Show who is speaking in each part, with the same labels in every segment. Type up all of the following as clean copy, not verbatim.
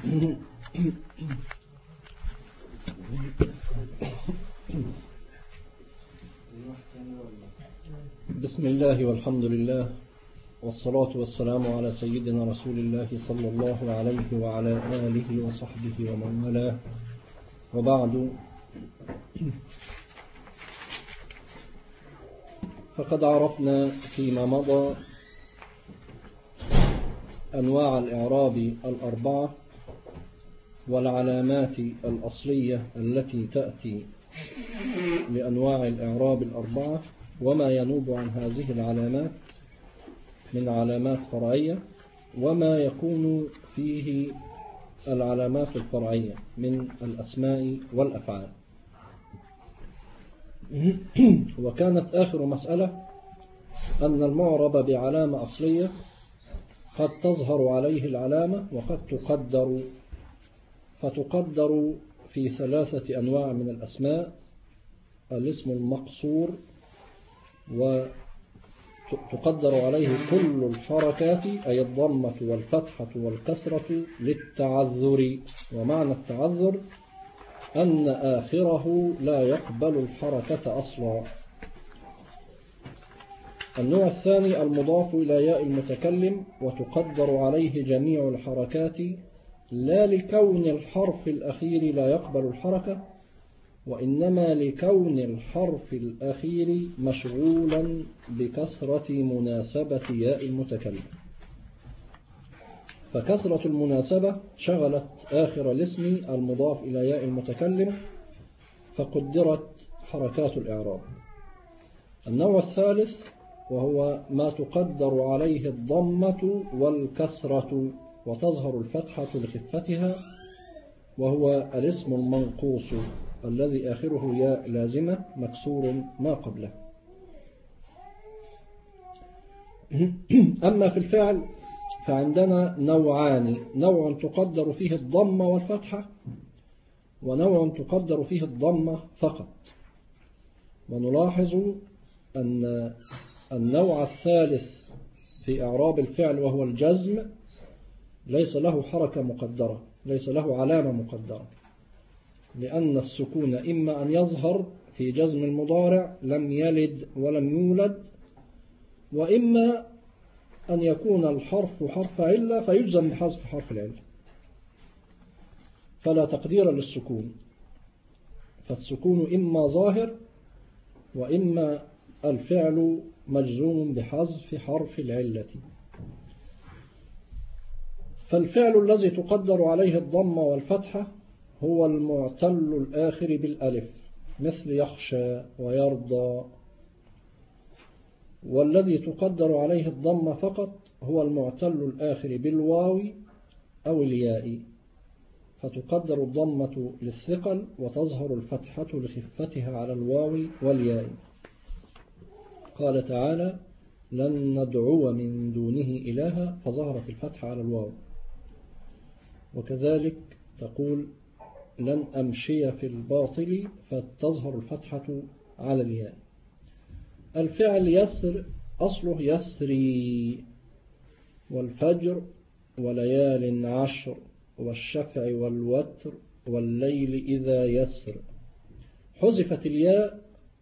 Speaker 1: بسم الله والحمد لله والصلاة والسلام على سيدنا رسول الله صلى الله عليه وعلى آله وصحبه ومن والاه، وبعد، فقد عرفنا فيما مضى أنواع الإعراب الأربعة والعلامات الأصلية التي تأتي لأنواع الإعراب الأربعة، وما ينوب عن هذه العلامات من علامات فرعية، وما يكون فيه العلامات الفرعية من الأسماء والأفعال. وكانت آخر مسألة أن المعرب بعلامة أصلية قد تظهر عليه العلامة وقد فتقدر في 3 أنواع من الأسماء: الاسم المقصور، وتقدر عليه كل الحركات أي الضمة والفتحة والكسرة للتعذر. ومعنى التعذر أن آخره لا يقبل الحركة أصلا. النوع الثاني المضاف إلى ياء المتكلم، وتقدر عليه جميع الحركات لا لكون الحرف الأخير لا يقبل الحركة، وإنما لكون الحرف الأخير مشغولا بكسرة مناسبة ياء المتكلم. فكسرة المناسبة شغلت آخر الاسم المضاف إلى ياء المتكلم فقدرت حركات الإعراب. النوع الثالث وهو ما تقدر عليه الضمة والكسرة وتظهر الفتحة لخفتها، وهو الاسم المنقوص الذي آخره ياء لازمة مكسور ما قبله. أما في الفعل فعندنا نوعان: نوع تقدر فيه الضمة والفتحة، ونوع تقدر فيه الضمة فقط. ونلاحظ أن النوع الثالث في إعراب الفعل وهو الجزم ليس له حركة مقدرة، ليس له علامة مقدرة، لأن السكون إما أن يظهر في جزم المضارع لم يلد ولم يولد، وإما أن يكون الحرف حرف علة فيجزم بحذف حرف العلة، فلا تقدير للسكون. فالسكون إما ظاهر وإما الفعل مجزوم بحذف حرف العلة. فالفعل الذي تقدر عليه الضمة والفتحة هو المعتل الآخر بالألف، مثل يخشى ويرضى. والذي تقدر عليه الضمة فقط هو المعتل الآخر بالواو أو الياء، فتقدر الضمة للثقل وتظهر الفتحة لخفتها على الواو والياء. قال تعالى: لن ندعو من دونه إلها، فظهرت الفتحة على الواو. وكذلك تقول: لن أمشي في الباطل، فتظهر الفتحة على الياء. الفعل يسر أصله يسري، والفجر وليال عشر والشفع والوتر والليل إذا يسر. حذفت الياء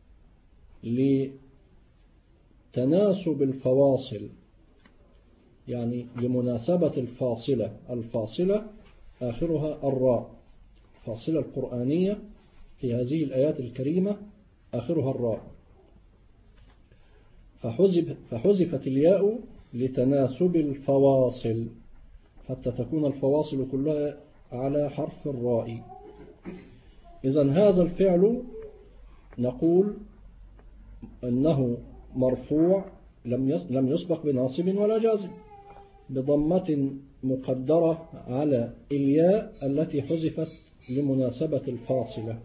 Speaker 1: لتناسب الفواصل، يعني لمناسبة الفاصلة آخرها الراء. الفاصلة القرآنية في هذه الآيات الكريمة آخرها الراء، فحذفت الياء لتناسب الفواصل حتى تكون الفواصل كلها على حرف الراء. إذن هذا الفعل نقول أنه مرفوع لم يسبق بناصب ولا جازم، بضمة مقدرة على الياء التي حذفت لمناسبة الفاصلة.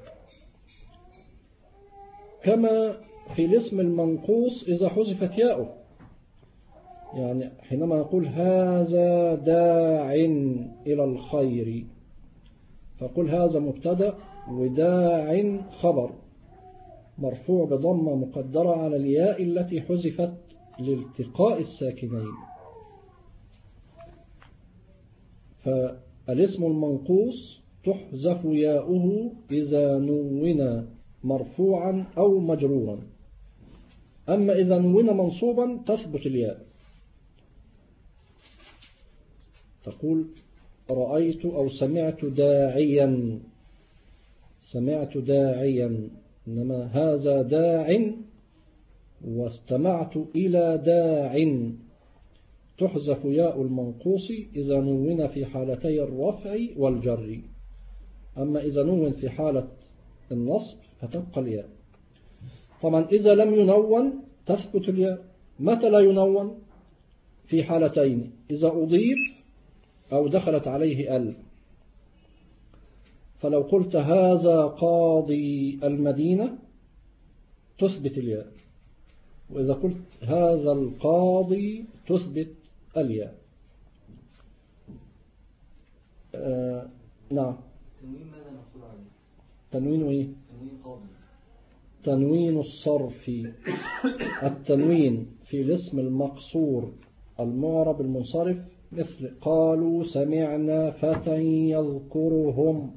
Speaker 1: كما في الاسم المنقوص إذا حذفت ياؤه، يعني حينما نقول هذا داع إلى الخير، فقل هذا مبتدأ وداع خبر مرفوع بضمة مقدرة على الياء التي حذفت لالتقاء الساكنين. الاسم المنقوص تحذف ياؤه إذا نون مرفوعا أو مجرورا، أما إذا نون منصوبا تثبت الياء. تقول رأيت أو سمعت داعيا، سمعت داعيا، إنما هذا داع واستمعت إلى داع. تحذف ياء المنقوص إذا نون في حالتي الرفع والجر، أما إذا نون في حالة النصب فتبقى الياء. طبعا إذا لم ينون تثبت الياء. متى لا ينون؟ في حالتين: إذا أضيف أو دخلت عليه ال. فلو قلت هذا قاضي المدينة تثبت الياء، وإذا قلت هذا القاضي تثبت الياء. نعم.
Speaker 2: تنوين ماذا نقول عليه؟
Speaker 1: تنوين إيه؟
Speaker 2: تنوين قاضي.
Speaker 1: تنوين الصرف. التنوين في الاسم المقصور المعرب المنصرف مثل قالوا سمعنا فتى يذكرهم.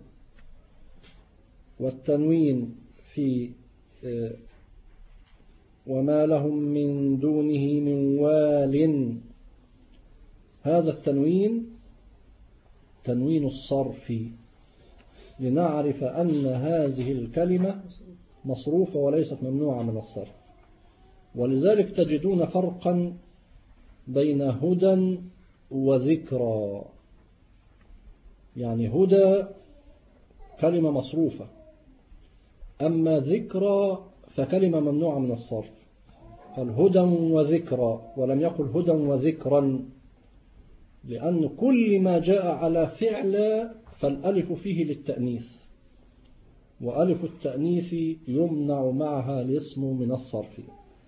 Speaker 1: والتنوين في وما لهم من دونه من وال، هذا التنوين تنوين الصرف، لنعرف أن هذه الكلمة مصروفة وليست ممنوعة من الصرف. ولذلك تجدون فرقا بين هدى وذكرى. يعني هدى كلمة مصروفة، أما ذكرى فكلمة ممنوعة من الصرف. قال هدى وذكرى ولم يقل هدى وذكرا، لأن كل ما جاء على فعل فالألف فيه للتأنيث، وألف التأنيث يمنع معها الاسم من الصرف.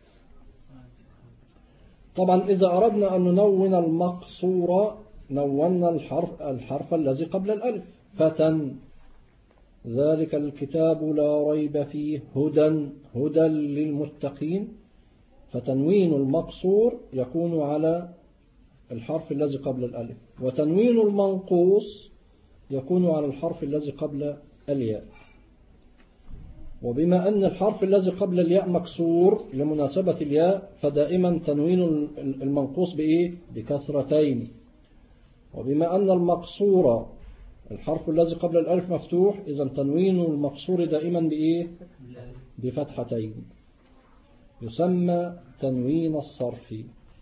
Speaker 1: طبعا إذا أردنا أن ننون المقصور نونا الحرف الذي قبل الألف. فتى ذلك الكتاب لا ريب فيه هدى للمتقين. فتنوين المقصور يكون على الحرف الذي قبل الألف، وتنوين المنقوص يكون على الحرف الذي قبل الياء. وبما أن الحرف الذي قبل الياء مكسور لمناسبة الياء، فدائما تنوين المنقوص بإيه؟ بكسرتين. وبما أن المقصور الحرف الذي قبل الألف مفتوح، إذا تنوين المقصور دائما بإيه؟ بفتحتين، يسمى تنوين الصرف.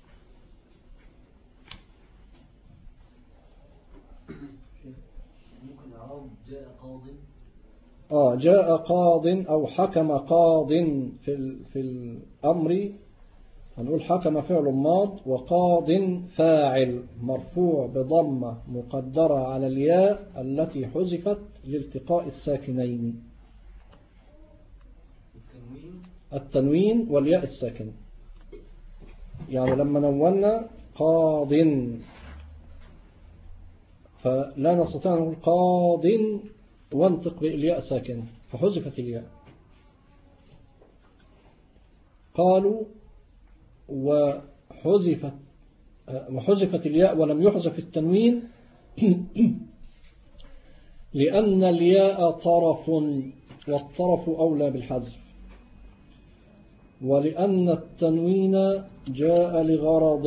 Speaker 2: ممكن نعرف جاء قاض.
Speaker 1: جاء قاض أو حكم قاض في الأمر، هنقول حكم فعل ماض، وقاض فاعل مرفوع بضمة مقدرة على الياء التي حذفت لالتقاء الساكنين. التنوين والياء الساكن. يعني لما نونا قاض فلا نستطيع أن نقول قاض وانطق بالياء ساكن فحذفت الياء. قالوا وحذفت الياء ولم يحذف التنوين لأن الياء طرف، والطرف أولى بالحذف، ولأن التنوين جاء لغرض،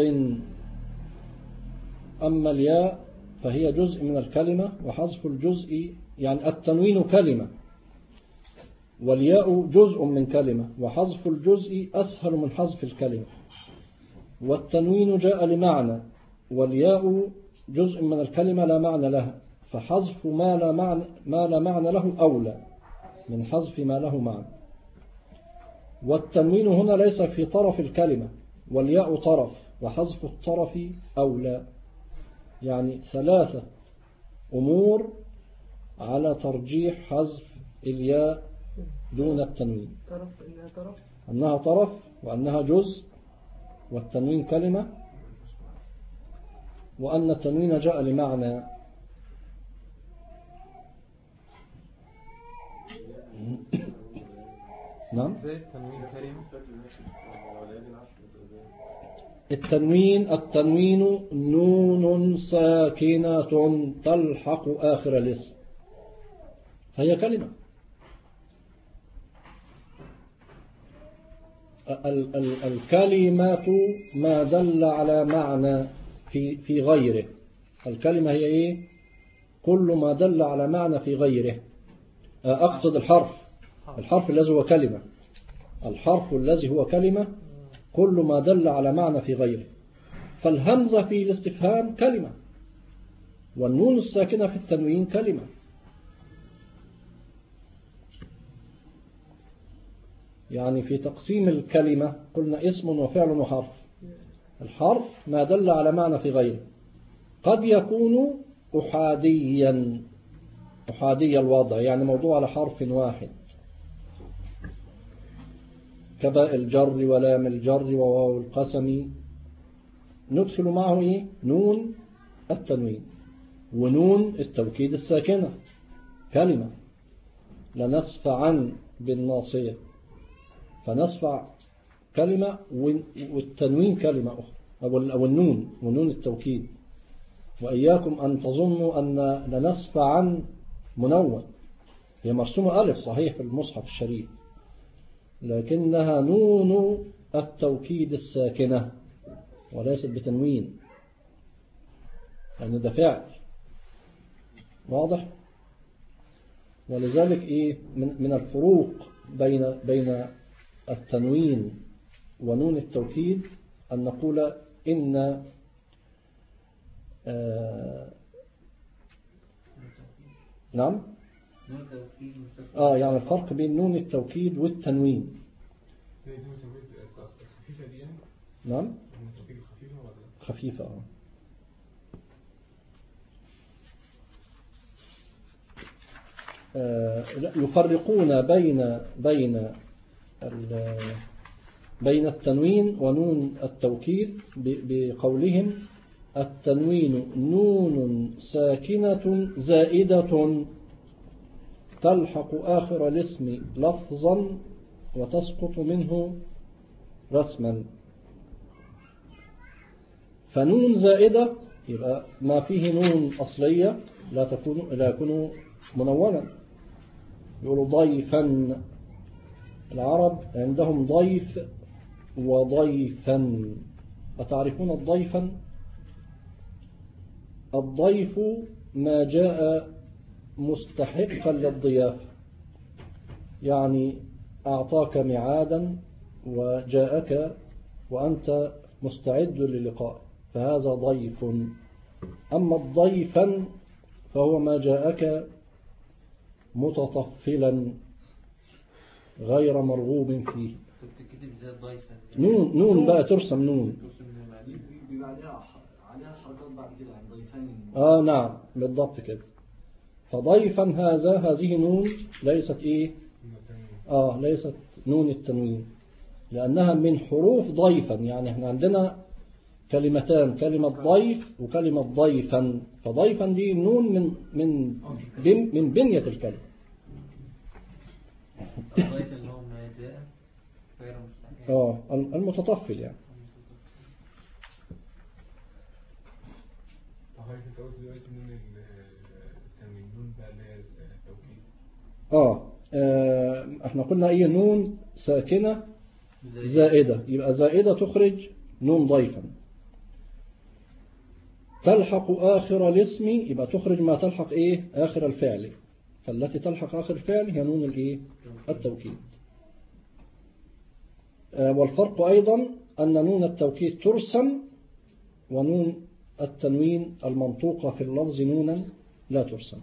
Speaker 1: أما الياء فهي جزء من الكلمة، وحذف الجزء يعني التنوين كلمة والياء جزء من كلمة، وحذف الجزء أسهل من حذف الكلمة. والتنوين جاء لمعنى، والياء جزء من الكلمة لا معنى لها، فحذف ما لا معنى له أولى من حذف ما له معنى. والتنوين هنا ليس في طرف الكلمة، والياء طرف، وحذف الطرف أولى. يعني ثلاثة أمور على ترجيح حذف الياء دون التنوين: أنها طرف، وأنها جزء، والتنوين كلمة، وأن التنوين جاء لمعنى. نعم. التنوين نون ساكنة تلحق آخر الاسم، هي كلمة. الكلمات ما دل على معنى في غيره. الكلمة هي إيه؟ كل ما دل على معنى في غيره. أقصد الحرف الذي هو كلمة. الحرف الذي هو كلمة كل ما دل على معنى في غيره. فالهمزة في الاستفهام كلمة، والنون الساكنة في التنوين كلمة. يعني في تقسيم الكلمة قلنا اسم وفعل وحرف. الحرف ما دل على معنى في غيره، قد يكون أحادي الوضع، يعني موضوع على حرف واحد كباء الجر ولام الجر وواو القسم، ندخل معه إيه؟ نون التنوين ونون التوكيد الساكنة كلمة. لنسفعا بالناصية، فنسفع كلمة والتنوين كلمة أخرى، أو النون ونون التوكيد. وإياكم أن تظنوا أن لنسفعا منون، هي مرسومة ألف صحيح في المصحف الشريف، لكنها نون التوكيد الساكنة وليست بتنوين، يعني ده فعل واضح. ولذلك إيه من الفروق بين التنوين ونون التوكيد أن نقول إن نعم يعني الفرق بين نون التوكيد والتنوين. نعم خفيفة. يفرقون بين التنوين ونون التوكيد بقولهم التنوين نون ساكنة زائدة تلحق آخر الاسم لفظا وتسقط منه رسما. فنون زائدة يبقى ما فيه نون أصلية لا يكون منونا. يقولوا ضيفا، العرب عندهم ضيف وضيفا. أتعرفون الضيفا؟ الضيف ما جاء مستحقا للضيافة، يعني أعطاك ميعادا وجاءك وأنت مستعد للقاء، فهذا ضيف. أما الضيفا فهو ما جاءك متطفلا غير مرغوب فيه. نون بقى ترسم نون
Speaker 2: عليها حركات بعد كده عن ضيفين.
Speaker 1: نعم بالضبط كده. فضيفا هذه نون ليست إيه؟ ليست نون التنوين، لأنها من حروف ضيفا. يعني احنا عندنا كلمتان، كلمة ضيف وكلمة ضيفا، فضيفا دي نون من بنية الكلمة.
Speaker 2: الضيف اللي هو ما جاء غير مستحق.
Speaker 1: المتطفل يعني. احنا قلنا ايه؟ نون ساكنة زائدة، يبقى زائدة تخرج نون ضيفا. تلحق آخر الاسم يبقى تخرج ما تلحق ايه؟ آخر الفعل. فالتي تلحق آخر الفعل هي نون الايه؟ التوكيد. والفرق أيضا أن نون التوكيد ترسم، ونون التنوين المنطوقة في اللفظ نونا لا ترسم.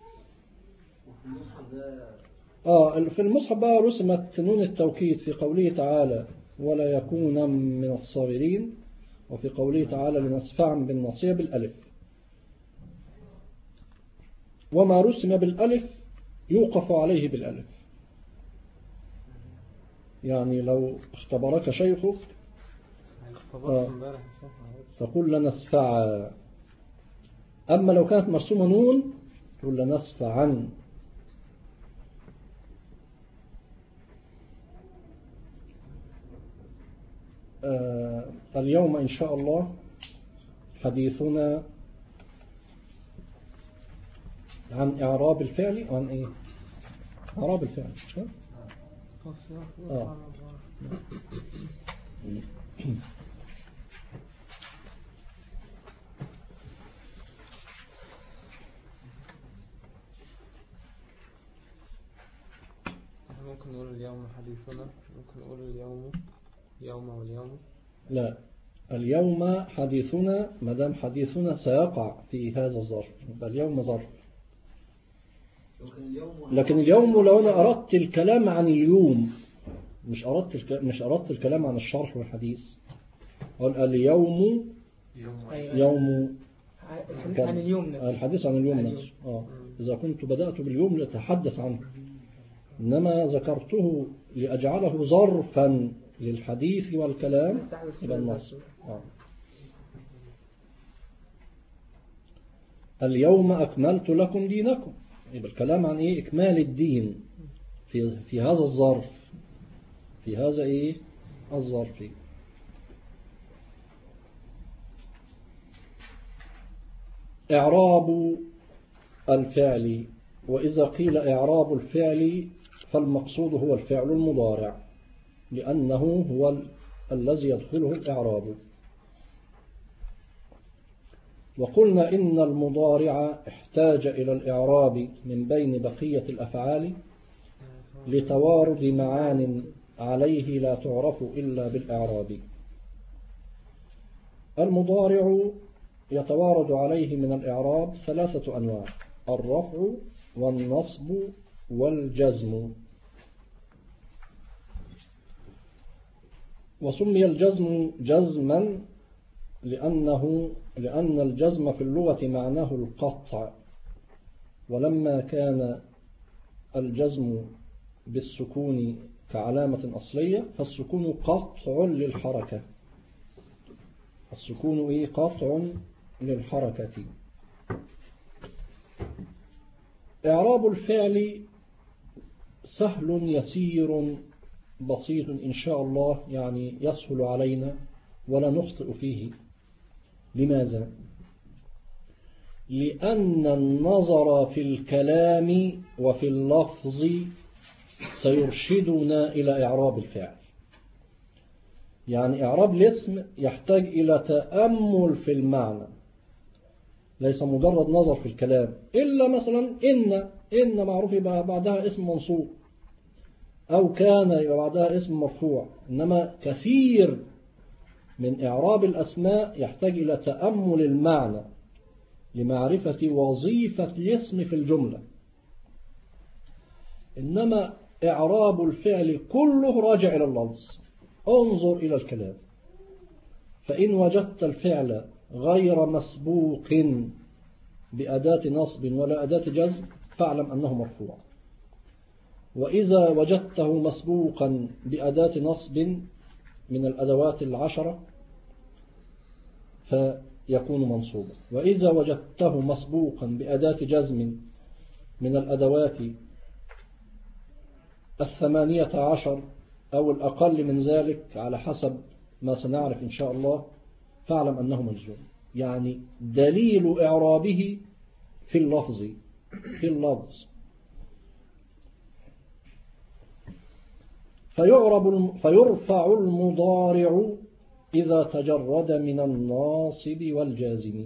Speaker 1: في المصحف بقى رسمت نون التوكيد في قوله تعالى ولا يكون من الصابرين، وفي قوله تعالى لنسفعا بالناصية بالألف. وما رسم بالألف يوقف عليه بالألف. يعني لو اختبرك شيخك تقول لنسفعا، أما لو كانت مرسومة نون تقول لنسفعا. اليوم إن شاء الله حديثنا عن إعراب الفعل. عن إيه؟ إعراب الفعل.
Speaker 3: ممكن نقول اليوم حديثنا، ممكن نقول اليوم يوم واليوم. لا،
Speaker 1: اليوم حديثنا مدام حديثنا سيقع في هذا الظرف، اليوم ظرف. لكن اليوم لو أنا أردت الكلام عن اليوم، مش أردت الكلام عن الشرح والحديث، قال اليوم يوم
Speaker 3: عن اليوم نفسه،
Speaker 1: الحديث عن اليوم نفسه. إذا كنت بدأت باليوم لأتحدث عنه، إنما ذكرته لأجعله ظرفا للحديث والكلام إلى النص. اليوم أكملت لكم دينكم، يبقى الكلام عن إيه؟ إكمال الدين في هذا الظرف، في هذا إيه؟ الظرف. إعراب الفعل. وإذا قيل إعراب الفعل فالمقصود هو الفعل المضارع، لأنه هو الذي يدخله الإعراب. وقلنا إن المضارع احتاج إلى الإعراب من بين بقية الأفعال لتوارد معان عليه لا تعرف إلا بالإعراب. المضارع يتوارد عليه من الإعراب 3 أنواع: الرفع والنصب والجزم. وسمي الجزم جزما لأن الجزم في اللغة معناه القطع، ولما كان الجزم بالسكون كعلامة أصلية فالسكون قطع للحركة. السكون إيه؟ قطع للحركة. إعراب الفعل سهل يسير بسيط إن شاء الله، يعني يسهل علينا ولا نخطئ فيه. لماذا؟ لأن النظر في الكلام وفي اللفظ سيرشدنا إلى إعراب الفعل. يعني إعراب الاسم يحتاج إلى تأمل في المعنى، ليس مجرد نظر في الكلام. إلا مثلا إن معروف يبقى بعدها اسم منصوب، أو كان يبقى بعدها اسم مرفوع. إنما كثير من إعراب الأسماء يحتاج إلى تأمل المعنى لمعرفة وظيفة الاسم في الجملة. إنما إعراب الفعل كله راجع إلى اللفظ. انظر إلى الكلام، فإن وجدت الفعل غير مسبوق بأداة نصب ولا أداة جزم فاعلم أنه مرفوع. وإذا وجدته مسبوقا بأداة نصب من الأدوات 10 فيكون منصوبا. وإذا وجدته مسبوقا بأداة جزم من الأدوات 18 أو الأقل من ذلك على حسب ما سنعرف إن شاء الله فاعلم أنه مجزوم. يعني دليل إعرابه في اللفظ. فيرفع المضارع إذا تجرد من الناصب والجازم.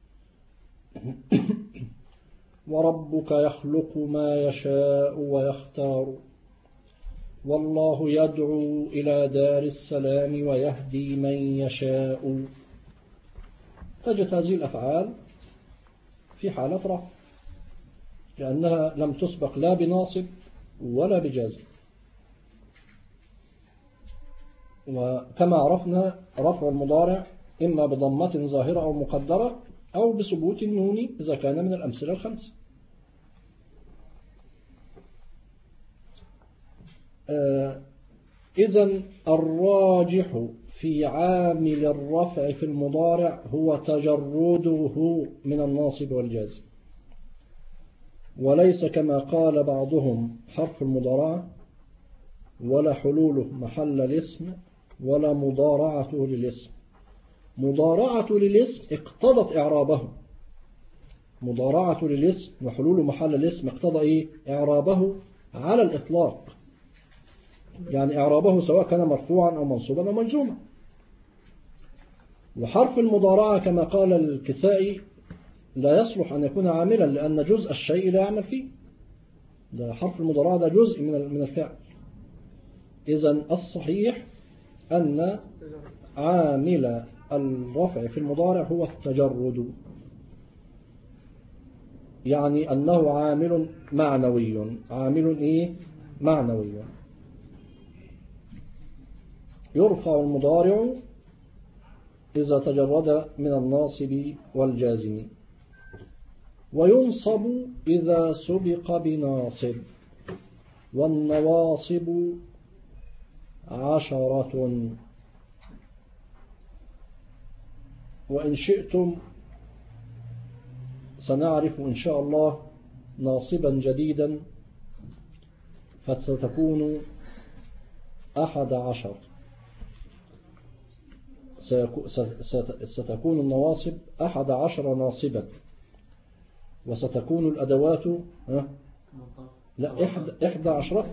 Speaker 1: وربك يخلق ما يشاء ويختار، والله يدعو إلى دار السلام ويهدي من يشاء. تجد هذه الأفعال في حالة رفع لأنها لم تسبق لا بناصب ولا بجازم. وكما عرفنا رفع المضارع إما بضمة ظاهرة أو مقدرة أو بثبوت النون إذا كان من الأمثلة 5. إذن الراجح في عامل الرفع في المضارع هو تجرده من الناصب والجازم، وليس كما قال بعضهم حرف المضارع ولا حلوله محل الاسم ولا مضارعته للاسم. مضارعة للاسم اقتضت إعرابه، مضارعة للاسم وحلول محل الاسم اقتضى إيه؟ إعرابه على الإطلاق، يعني إعرابه سواء كان مرفوعا أو منصوبا أو مجزوما. وحرف المضارعة كما قال الكسائي لا يصلح أن يكون عاملا، لأن جزء الشيء لا يعمل فيه. ده حرف المضارعة ده جزء من الفعل. إذن الصحيح أن عامل الرفع في المضارع هو التجرد، يعني أنه عامل معنوي. عامل إيه؟ معنوي. يرفع المضارع إذا تجرد من الناصب والجازم، وينصب إذا سبق بناصب، والنواصب 10. وإن شئتم سنعرف إن شاء الله ناصبا جديدا فستكون 11. ستكون النواصب 11 ناصبا، وستكون الأدوات لا 11.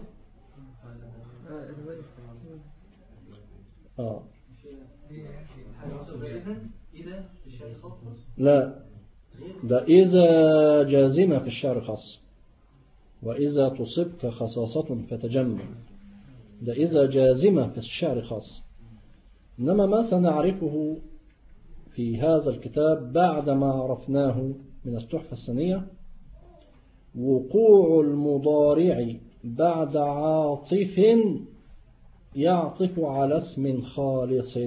Speaker 1: لا، ده إذا جازمة في الشعر خاص، وإذا تصبك خصاصة فتجمل، ده إذا جازمة في الشعر خاص. إنما ما سنعرفه في هذا الكتاب بعد ما عرفناه من التحفة الثانية وقوع المضارع بعد عاطف يعطف على اسم خالص.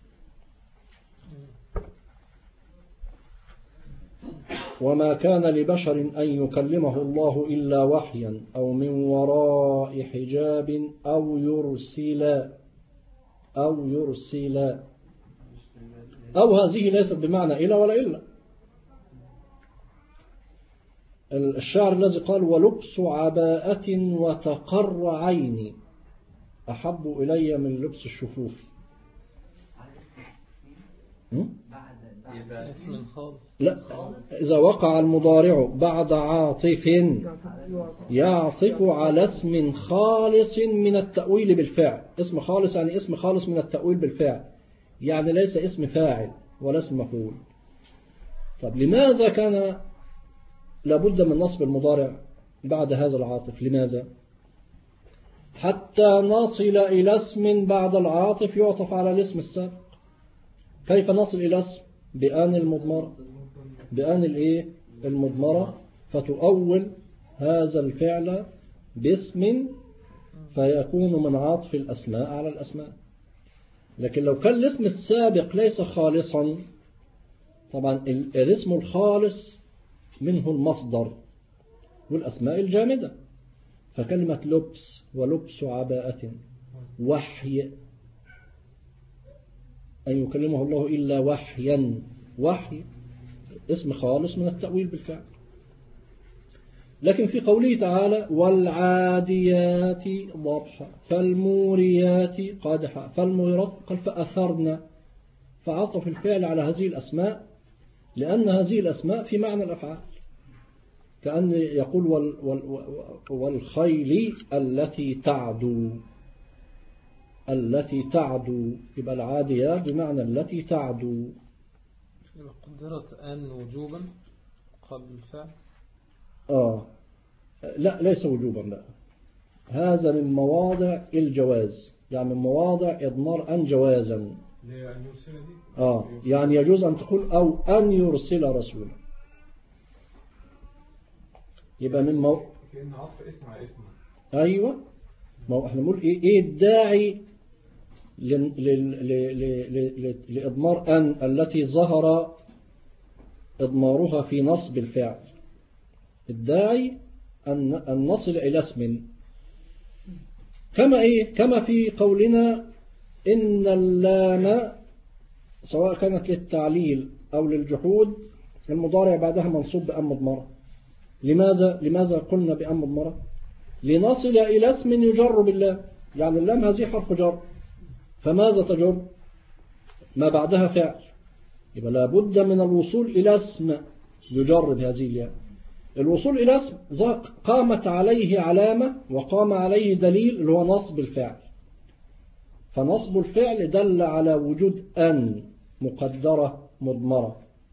Speaker 1: وما كان لبشر أن يكلمه الله إلا وحيا أو من وراء حجاب أو يرسل أو هذه ليست بمعنى إلا ولا إلا. الشاعر الذي قال ولبس عباءة وتقر عيني أحب إلي من لبس الشفوف. لا، إذا وقع المضارع بعد عاطف يعطف على اسم خالص من التأويل بالفعل. اسم خالص يعني اسم خالص من التأويل بالفعل، يعني ليس اسم فاعل ولا اسم مفعول. طب لماذا كان لابد من نصب المضارع بعد هذا العاطف؟ لماذا؟ حتى نصل إلى اسم بعد العاطف يعطف على الاسم السابق. كيف نصل إلى اسم؟ بآن المضمرة، بآن الإيه؟ المضمرة، فتؤول هذا الفعل باسم فيكون من عطف الأسماء على الأسماء. لكن لو كان الاسم السابق ليس خالصا، طبعا الاسم الخالص منه المصدر والأسماء الجامدة، فكلمة لبس ولبس عباءة وحي أن يكلمه الله إلا وحيا، وحي اسم خالص من التأويل بالفعل. لكن في قوله تعالى والعاديات ضبحا فالموريات قدحا فالمغيرات قال فأثرنا، فعطف الفعل على هذه الأسماء لأن هذه الأسماء في معنى الأفعال، كأن يقول والخيل التي تعدو، التي تعدو، يبقى العاديات بمعنى التي تعدو.
Speaker 3: قدرت أن وجوبا قبل الفعل؟
Speaker 1: لا ليس وجوبا، لا، هذا من مواضع الجواز، يعني من مواضع إضمار أن جوازا. يعني يجوز أن تقول أو أن يرسل رسولا، يبقى من
Speaker 4: كأن عطف اسم على اسم.
Speaker 1: أيوة، ما احنا نقول إيه الداعي لإضمار أن التي ظهر إضمارها في نصب الفعل. الداعي أن نصل إلى اسم، كما في قولنا إن اللام سواء كانت للتعليل أو للجحود المضارع بعدها منصوب بأن مضمرة. لماذا قلنا بأن مضمرة؟ لنصل إلى اسم يجر بالله، يعني اللام هذه حرف جر، فماذا تجر؟ ما بعدها فعل، يبقى لابد من الوصول إلى اسم يجر بهذه الياء. الوصول إلى اسم قامت عليه علامة وقام عليه دليل اللي هو نصب الفعل. فنصب الفعل دل على وجود أن مقدرة مضمرة،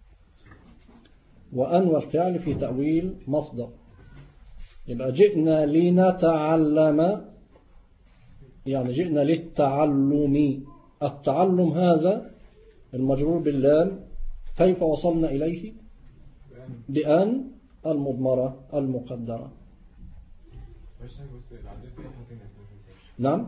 Speaker 1: وأن والفعل في تأويل مصدر. يبقى جئنا لنتعلم، يعني جئنا للتعلم. التعلم هذا المجرور باللام، كيف وصلنا إليه؟ بأن المضمرة المقدرة. نعم.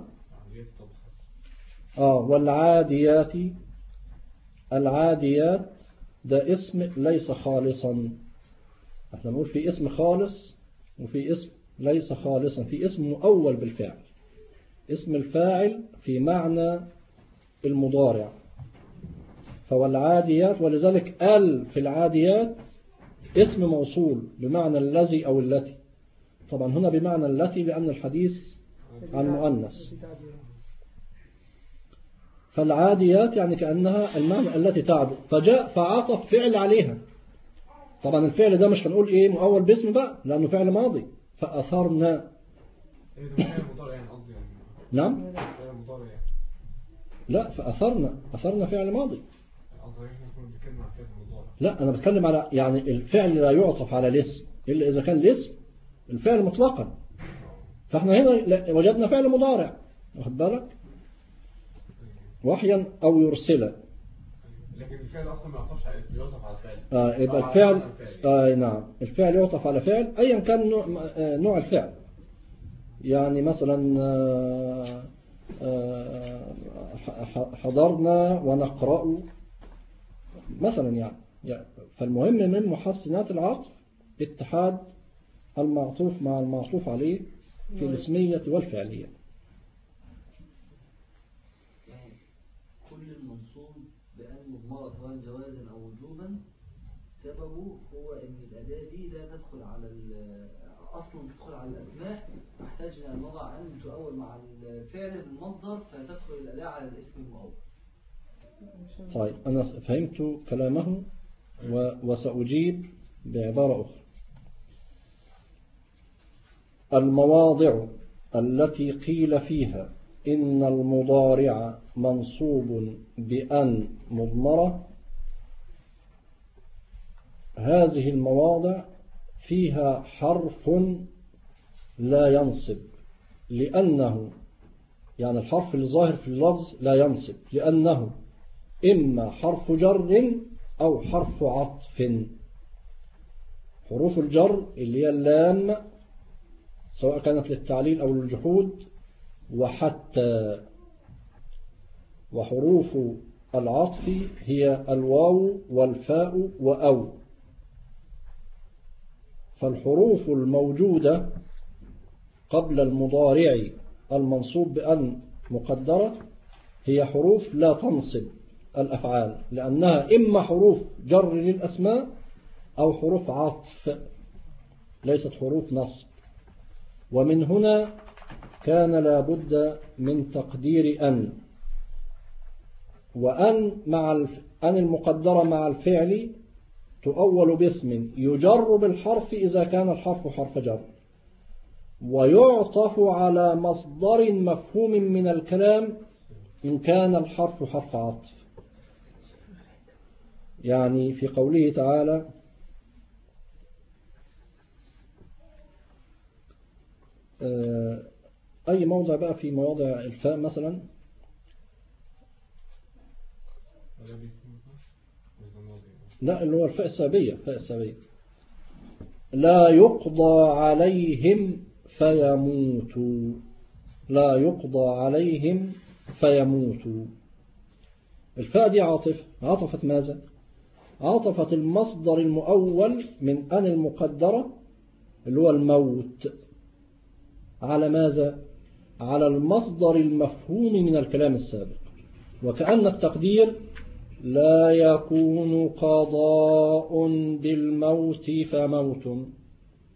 Speaker 1: والعاديات، العاديات ده اسم ليس خالصا. احنا نقول في اسم خالص وفي اسم ليس خالصا. في اسم مؤول بالفعل، اسم الفاعل في معنى المضارع، فوالعاديات. ولذلك في العاديات اسم موصول بمعنى الذي أو التي. طبعا هنا بمعنى التي لأن الحديث عن مؤنث. فالعاديات يعني كأنها المعنى التي تعدو، فجاء فعطف فعل عليها. طبعا الفعل ده مش هنقول ايه مؤول باسم بقى لأنه فعل ماضي. فأثرنا. نعم. لا، فأثرنا فعل ماضي. لا، أنا بتكلم على يعني الفعل لا يعطف على الاسم إلا إذا كان الاسم الفعل مطلقا. فاحنا هنا وجدنا فعل مضارع، واخد بالك، وحيا أو يرسل.
Speaker 4: لكن الفعل أصلا ما يعطفش على اسم، يعطف على فعل.
Speaker 1: يبقى الفعل نعم، الفعل يعطف على فعل أيا كان نوع الفعل. يعني مثلا حضرنا ونقرأ مثلا يعني. فالمهم من محسنات العطف اتحاد المعطوف مع المعطوف عليه في الاسمية والفعلية.
Speaker 5: يعني كل المنصوب بأن مضمرة سواء جوازا أو وجوبا سببه هو أن الأداة دي لا تدخل على أصلا تدخل على الأسماء، نحتاج أن نضع أن تؤول مع الفعل بالمصدر فتدخل الأداة على الاسم المؤول.
Speaker 1: طيب أنا فهمت كلامه وسأجيب بعبارة أخرى. المواضع التي قيل فيها إن المضارع منصوب بأن مضمرة، هذه المواضع فيها حرف لا ينصب، لأنه يعني الحرف الظاهر في اللفظ لا ينصب، لأنه إما حرف جر أو حرف عطف. حروف الجر اللي هي اللام سواء كانت للتعليل أو للجحود وحتى، وحروف العطف هي الواو والفاء وأو. فالحروف الموجودة قبل المضارع المنصوب بأن مقدرة هي حروف لا تنصب الأفعال، لأنها إما حروف جر للأسماء أو حروف عطف ليست حروف نصب. ومن هنا كان لابد من تقدير أن، وأن مع أن المقدرة مع الفعل تؤول باسم يجر بالحرف إذا كان الحرف حرف جر، ويعطف على مصدر مفهوم من الكلام إن كان الحرف حرف عطف. يعني في قوله تعالى أي موضع بقى في مواضع الفاء مثلا؟ لا، اللي هو الفاء السابية. لا يقضى عليهم فيموتوا، لا يقضى عليهم فيموتوا. الفاء دي عطفت ماذا؟ عطفت المصدر المؤول من أن المقدرة اللي هو الموت على ماذا؟ على المصدر المفهوم من الكلام السابق. وكأن التقدير لا يكون قضاء بالموت فموت،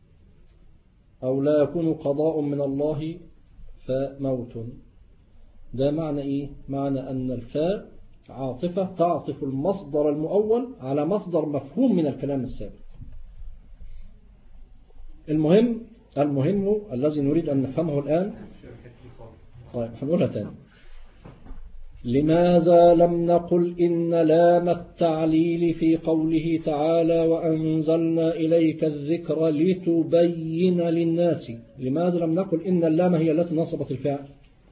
Speaker 1: أو لا يكون قضاء من الله فموت. ده معنى إيه؟ معنى أن الفاء عاطفة تعطف المصدر المؤول على مصدر مفهوم من الكلام السابق. المهم الذي نريد أن نفهمه الآن. طيب هنقولها تاني. لماذا لم نقل إن لام التعليل في قوله تعالى وأنزلنا إليك الذكر لتبين للناس؟ لماذا لم نقل إن اللام هي التي نصبت الفعل؟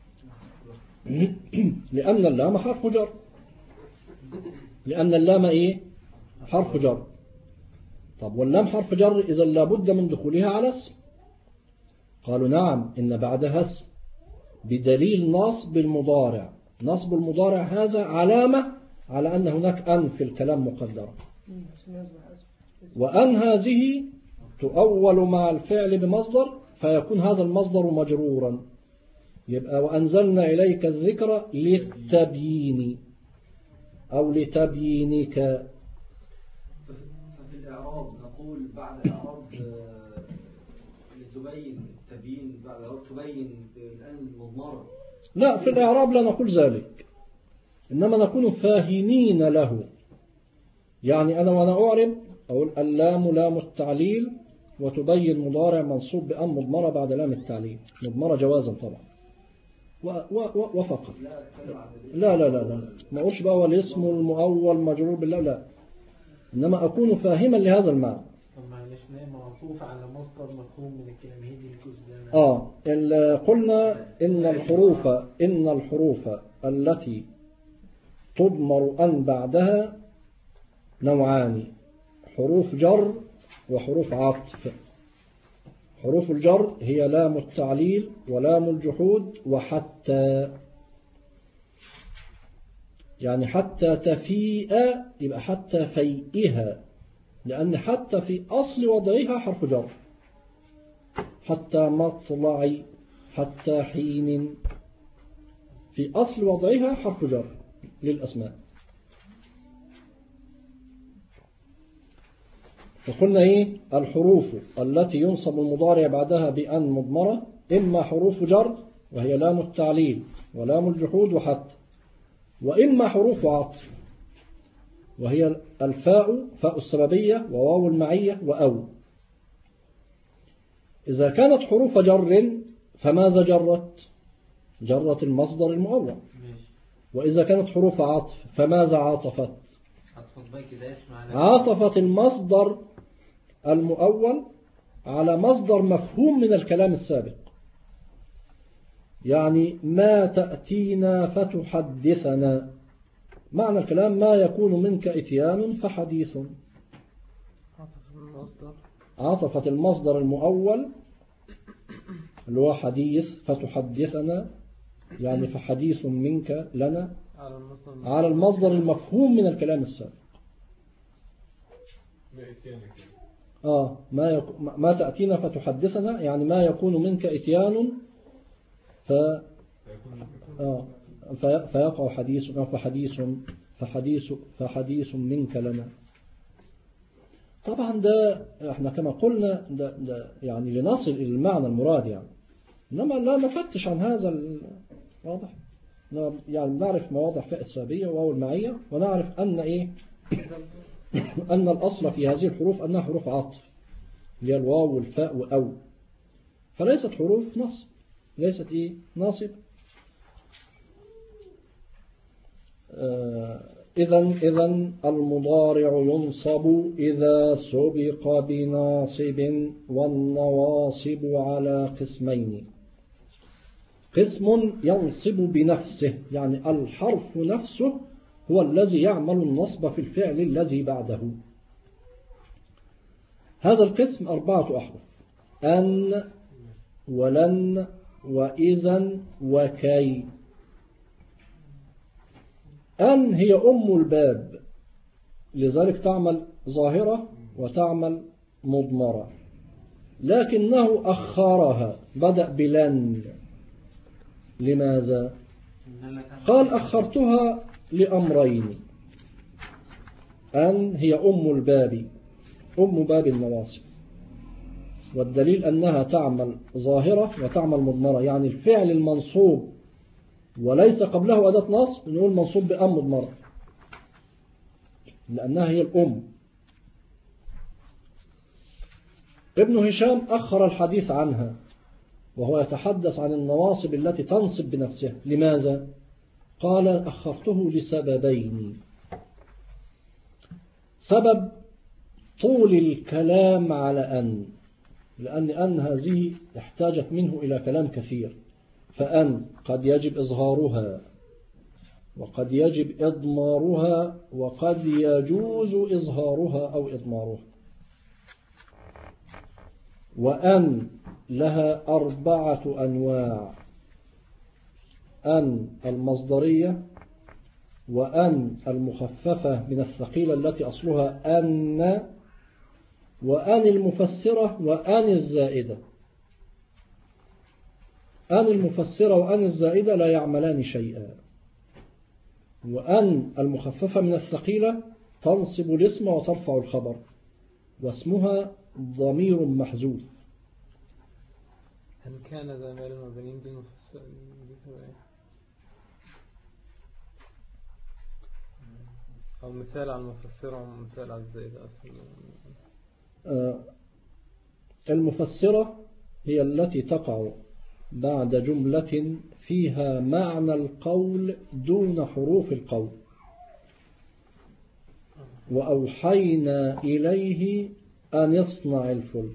Speaker 1: لأن اللام حرف جر. لأن اللام إيه؟ حرف جر. طب واللام حرف جر إذا لابد من دخولها على اسم. قالوا نعم إن بعدها اسم بدليل نصب المضارع. نصب المضارع هذا علامة على أن هناك أن في الكلام مقدرة، وأن هذه تؤول مع الفعل بمصدر فيكون هذا المصدر مجرورا. يبقى وأنزلنا إليك الذكر للتبيين أو لتبيينك.
Speaker 5: ففي الإعراب نقول بعد إعراب لتبين تبيين، بعد إعراب تبين الآن المضمرة.
Speaker 1: لا، في الإعراب لا نقول ذلك، إنما نكون فاهمين له. يعني أنا وأنا أعرب أقول اللام لام التعليل وتبين مضارع منصوب بأن مضمرة بعد لام التعليل، مضمرة جوازا طبعا وفقط. لا لا لا لا، ما أقولش بقى والاسم المؤول مجرور بالله، لا، إنما أكون فاهما لهذا المعنى.
Speaker 2: معلش معطوف على مصدر مفهوم من الكلام، هي دي الجزء.
Speaker 1: قلنا إن الحروف التي تضمر أن بعدها نوعان: حروف جر وحروف عطف. حروف الجر هي لام التعليل ولام الجحود وحتى. يعني حتى تفيء يبقى حتى فيئها، لأن حتى في أصل وضعها حرف جر. حتى مطلع، حتى حين، في أصل وضعها حرف جر للأسماء. فقلنا إيه؟ الحروف التي ينصب المضارع بعدها بأن مضمرة إما حروف جر وهي لام التعليل ولام الجحود وحتى، وإما حروف عطف وهي الفاء، فاء السببية وواو المعية وأو. إذا كانت حروف جر فماذا جرت؟ جرت المصدر المؤول. وإذا كانت حروف عطف فماذا عاطفت؟ عاطفت المصدر المؤول على مصدر مفهوم من الكلام السابق. يعني ما تأتينا فتحدثنا، معنى الكلام ما يكون منك إتيان فحديث. عاطفت المصدر المؤول اللي هو حديث فتحدثنا، يعني فحديث منك لنا، على المصدر المفهوم من الكلام السابق. ما تأتينا فتحدثنا يعني ما يكون منك إتيان فيقع حديث أو فحديث منك لنا. طبعا ده احنا كما قلنا ده يعني لنصل إلى المعنى المراد يعني، إنما لا نفتش عن هذا واضح. يعني نعرف مواضع فاء السببية وواو المعية، ونعرف أن إيه أن الأصل في هذه الحروف أنها حروف عطف، هي الواو والفاء وأو، فليست حروف نصب، ليست إيه ناصب. إذن المضارع ينصب إذا سبق بناصب، والنواصب على قسمين: قسم ينصب بنفسه، يعني الحرف نفسه هو الذي يعمل النصب في الفعل الذي بعده. هذا القسم 4 أحرف: أن ولن وإذن وكي. أن هي أم الباب، لذلك تعمل ظاهرة وتعمل مضمرة، لكنه أخرها، بدأ بلن. لماذا؟ قال أخرتها لأمرين: أن هي أم الباب، أم باب النواصب، والدليل أنها تعمل ظاهرة وتعمل مضمرة، يعني الفعل المنصوب وليس قبله أداة نصب نقول منصوب بأم مضمرة لأنها هي الأم. ابن هشام أخر الحديث عنها وهو يتحدث عن النواصب التي تنصب بنفسها. لماذا؟ قال أخرته لسببين. سبب طول الكلام على لأن هذه احتاجت منه إلى كلام كثير، فأن قد يجب إظهارها وقد يجب إضمارها وقد يجوز إظهارها أو إضمارها. وأن لها 4 أنواع: أن المصدرية، وأن المخففة من الثقيلة التي أصلها أن، وأن المفسرة، وأن الزائدة. أن المفسرة وأن الزائدة لا يعملان شيئا. وأن المخففة من الثقيلة تنصب الاسم وترفع الخبر، واسمها ضمير محذوف.
Speaker 3: هل كان ذا مال وبنين دي مفسرة أو مثال على المفسرة ومثال على الزائدة أصلا؟
Speaker 1: المفسرة هي التي تقع بعد جملة فيها معنى القول دون حروف القول. وأوحينا إليه أن يصنع الفلك.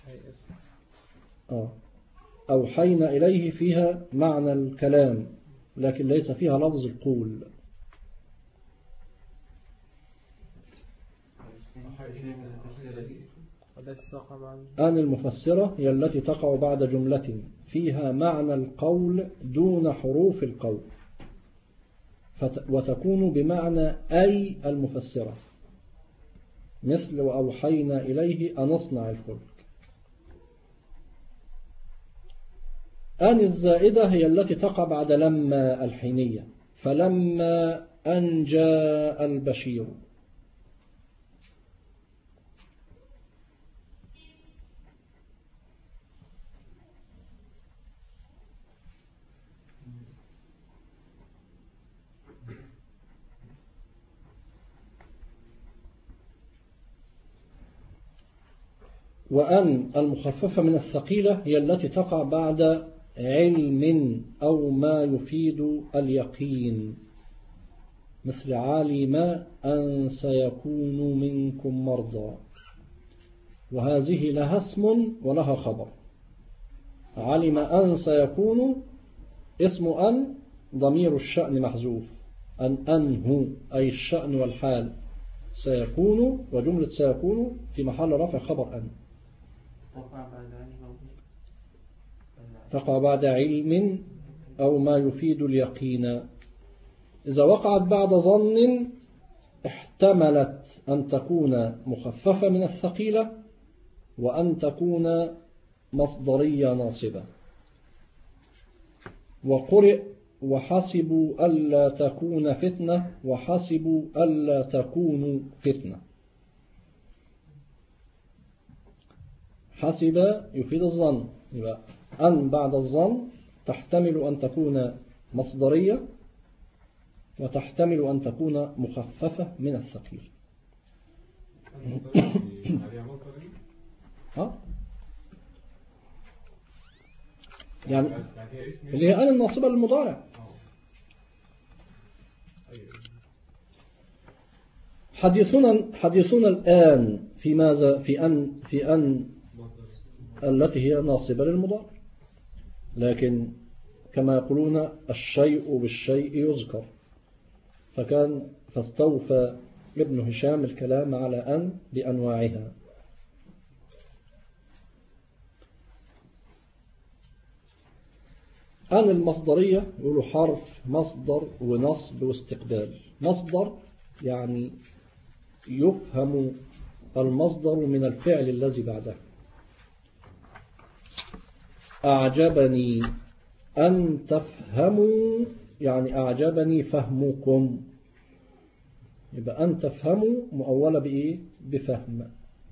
Speaker 1: أوحينا إليه فيها معنى الكلام لكن ليس فيها لفظ القول. أن المفسرة هي التي تقع بعد جملة فيها معنى القول دون حروف القول وتكون بمعنى أي المفسرة، مثل وأوحينا إليه أن نصنع الفلك. أن الزائدة هي التي تقع بعد لما الحينية، فلما أن جاء البشير. وأن المخففة من الثقيلة هي التي تقع بعد علم أو ما يفيد اليقين، مثل علم أن سيكون منكم مرضى، وهذه لها اسم ولها خبر. علم أن سيكون اسم أن ضمير الشأن محذوف، أنه أي الشأن والحال، سيكون وجملة سيكون في محل رفع خبر أن. تقع بعد علم أو ما يفيد اليقين. إذا وقعت بعد ظن احتملت أن تكون مخففة من الثقيلة وأن تكون مصدرية ناصبة. وقرئ وحسبوا ألا تكون فتنة وحسبوا ألا تكونوا فتنة. حسب يفيد الظن، يبقى أن بعد الظن تحتمل أن تكون مصدرية وتحتمل أن تكون مخففة من الثقيل. يعني اللي هي أن الناصبة للمضارع. حديثنا الآن في ماذا؟ في أن التي هي ناصبة للمضارع، لكن كما يقولون الشيء بالشيء يذكر، فاستوفى ابن هشام الكلام على أن بأنواعها. أن المصدرية يقولوا حرف مصدر ونصب واستقبال. مصدر يعني يفهم المصدر من الفعل الذي بعده. أعجبني أن تفهموا يعني أعجبني فهمكم، يبقى أن تفهموا مؤولة بإيه؟ بفهم.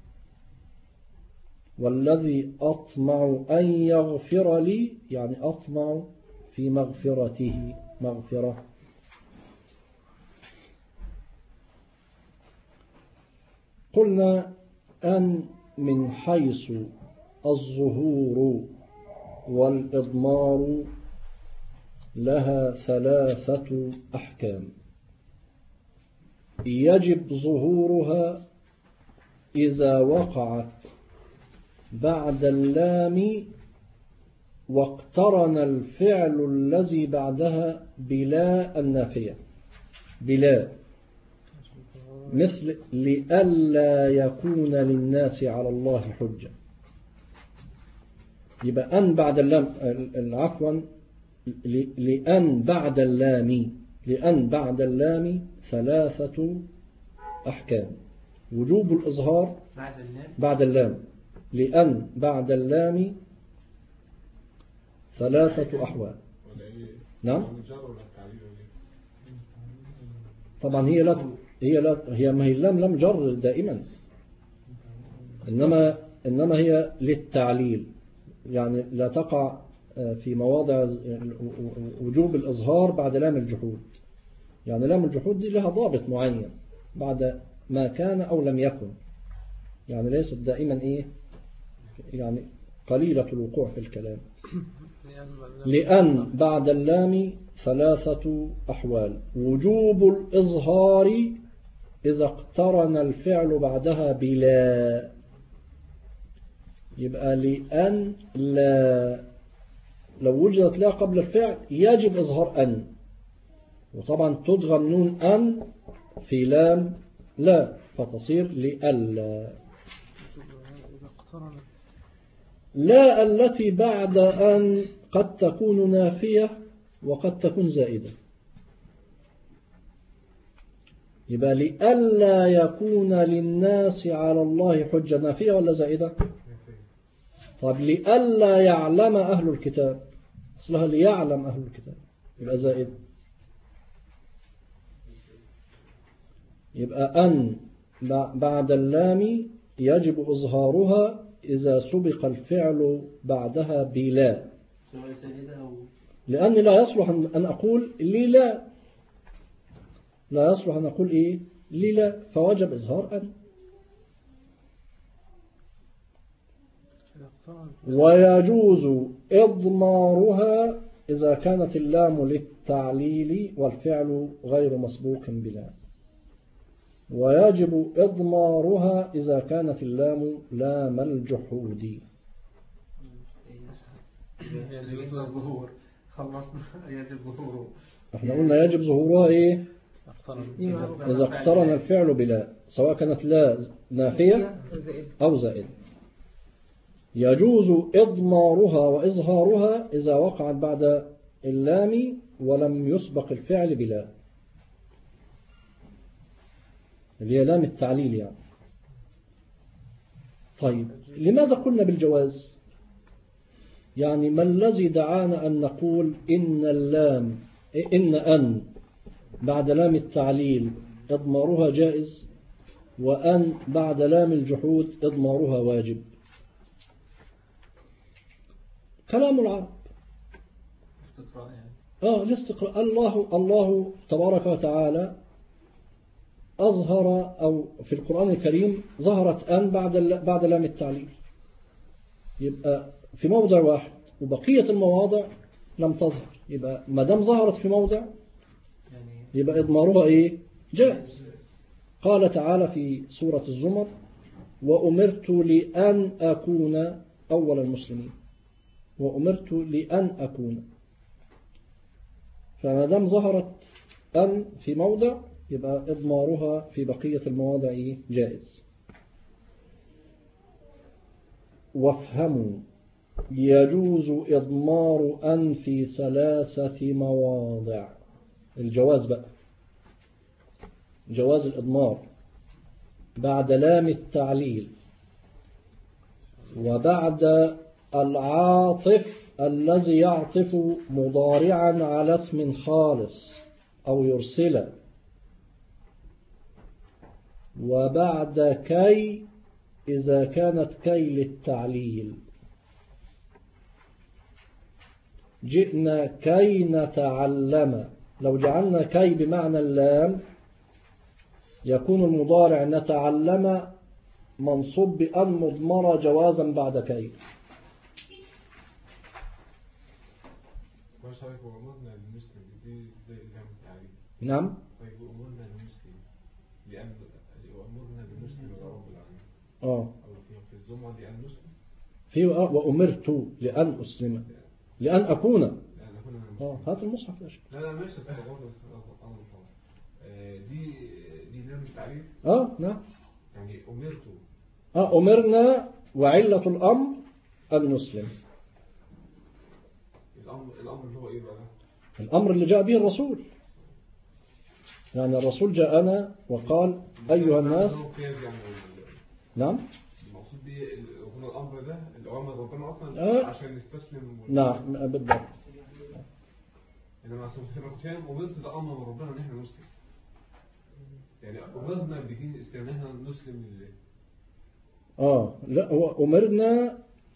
Speaker 1: والذي أطمع أن يغفر لي يعني أطمع في مغفرته مغفرة. قلنا أن من حيث الظهور والإضمار لها 3 أحكام. يجب ظهورها إذا وقعت بعد اللام واقترن الفعل الذي بعدها بلا النافية، بلا، مثل لئلا يكون للناس على الله حجة. يبقى أن بعد اللام، عفوا، لأن بعد اللام، لأن بعد اللام 3 أحكام. وجوب الإظهار بعد اللام، لأن بعد اللام 3 أحوال. نعم طبعا هي ما هي اللام لم جر دائما، إنما هي للتعليل، يعني لا تقع في مواضع وجوب الإظهار بعد لام الجحود. يعني لام الجحود دي لها ضابط معين بعد ما كان أو لم يكن، يعني ليست دائما يعني قليلة الوقوع في الكلام. لأن بعد اللام 3 أحوال. وجوب الإظهار إذا اقترن الفعل بعدها بلا، يبقى لأن لا، لو وجدت لا قبل الفعل يجب إظهار أن، وطبعا تدغم نون أن في لام لا فتصير لألا. لا التي بعد أن قد تكون نافية وقد تكون زائدة، يبقى لئلا يكون للناس على الله حجة، نافية ولا زائدة؟ طب لئلا يعلم أهل الكتاب، أصلها ليعلم أهل الكتاب، يبقى زائدة. يبقى أن بعد اللام يجب إظهارها إذا سبق الفعل بعدها بلا، لأن لا يصلح أن أقول لي لا، لا يصلح أن أقول لي لا، فوجب إظهار أن. ويجوز إضمارها إذا كانت اللام للتعليل والفعل غير مسبوق بلا، ويجب إضمارها إذا كانت اللام لام الجحود.
Speaker 2: يجب ظهوره.
Speaker 1: احنا قلنا يجب ظهورها إذا اقترن الفعل بلا، سواء كانت لا نافية أو زائدة. يجوز إضمارها وإظهارها إذا وقعت بعد اللام ولم يسبق الفعل بلا، اللي هي لام التعليل يعني. طيب لماذا قلنا بالجواز؟ يعني ما الذي دعانا أن نقول إن أن بعد لام التعليل إضمارها جائز، وأن بعد لام الجحود إضمارها واجب؟ كلام العرب، الاستقراء. الله تبارك وتعالى أظهر، أو في القرآن الكريم ظهرت أن بعد لام التعليل، يبقى في موضع واحد، وبقية المواضع لم تظهر. يبقى ما دام ظهرت في موضع يبقى إضمارها جائز. قال تعالى في سورة الزمر: وأمرت لأن أكون أول المسلمين، وأمرت لأن أكون. فما دام ظهرت أن في موضع يبقى إضمارها في بقية المواضع جائز. وافهموا يجوز إضمار أن في 3 مواضع. الجواز بقى، جواز الإضمار بعد لام التعليل، وبعد العاطف الذي يعطف مضارعا على اسم خالص أو يرسل، وبعد كي إذا كانت كي للتعليل. جئنا كي نتعلم. لو جعلنا كي بمعنى اللام يكون المضارع نتعلم منصوب بأن مضمرة جوازا بعد كي.
Speaker 4: مش عارف وأمرنا للمسلم دي زي اللام التعريف.
Speaker 1: نعم.
Speaker 4: طيب وأمرنا للمسلم لأن وأمرنا للمسلم يا رب العالمين.
Speaker 1: أو
Speaker 4: في الزمعة دي أن نسلم.
Speaker 1: في وأمرت لأن أسلم لأن أكون.
Speaker 4: لأن أكون من المسلمين.
Speaker 1: هات المصحف يا شيخ.
Speaker 4: لا ماشي دي لام التعريف.
Speaker 1: نعم.
Speaker 4: يعني أمرت.
Speaker 1: أمرنا وعلة الأمر أن نسلم.
Speaker 4: الأمر اللي هو إيه بقى؟
Speaker 1: الأمر اللي جاء به الرسول. يعني الرسول جاءنا وقال أيها الناس. نعم.
Speaker 4: المقصود دي هنا الأمر ده الأمر ربنا أصلا عشان نستسلم.
Speaker 1: نعم بالضبط.
Speaker 4: إنما عشان أمرت ده أمر من ربنا إن إحنا نسلم. يعني أمرنا بدين الإسلام إن إحنا نسلم لله.
Speaker 1: لا هو أمرنا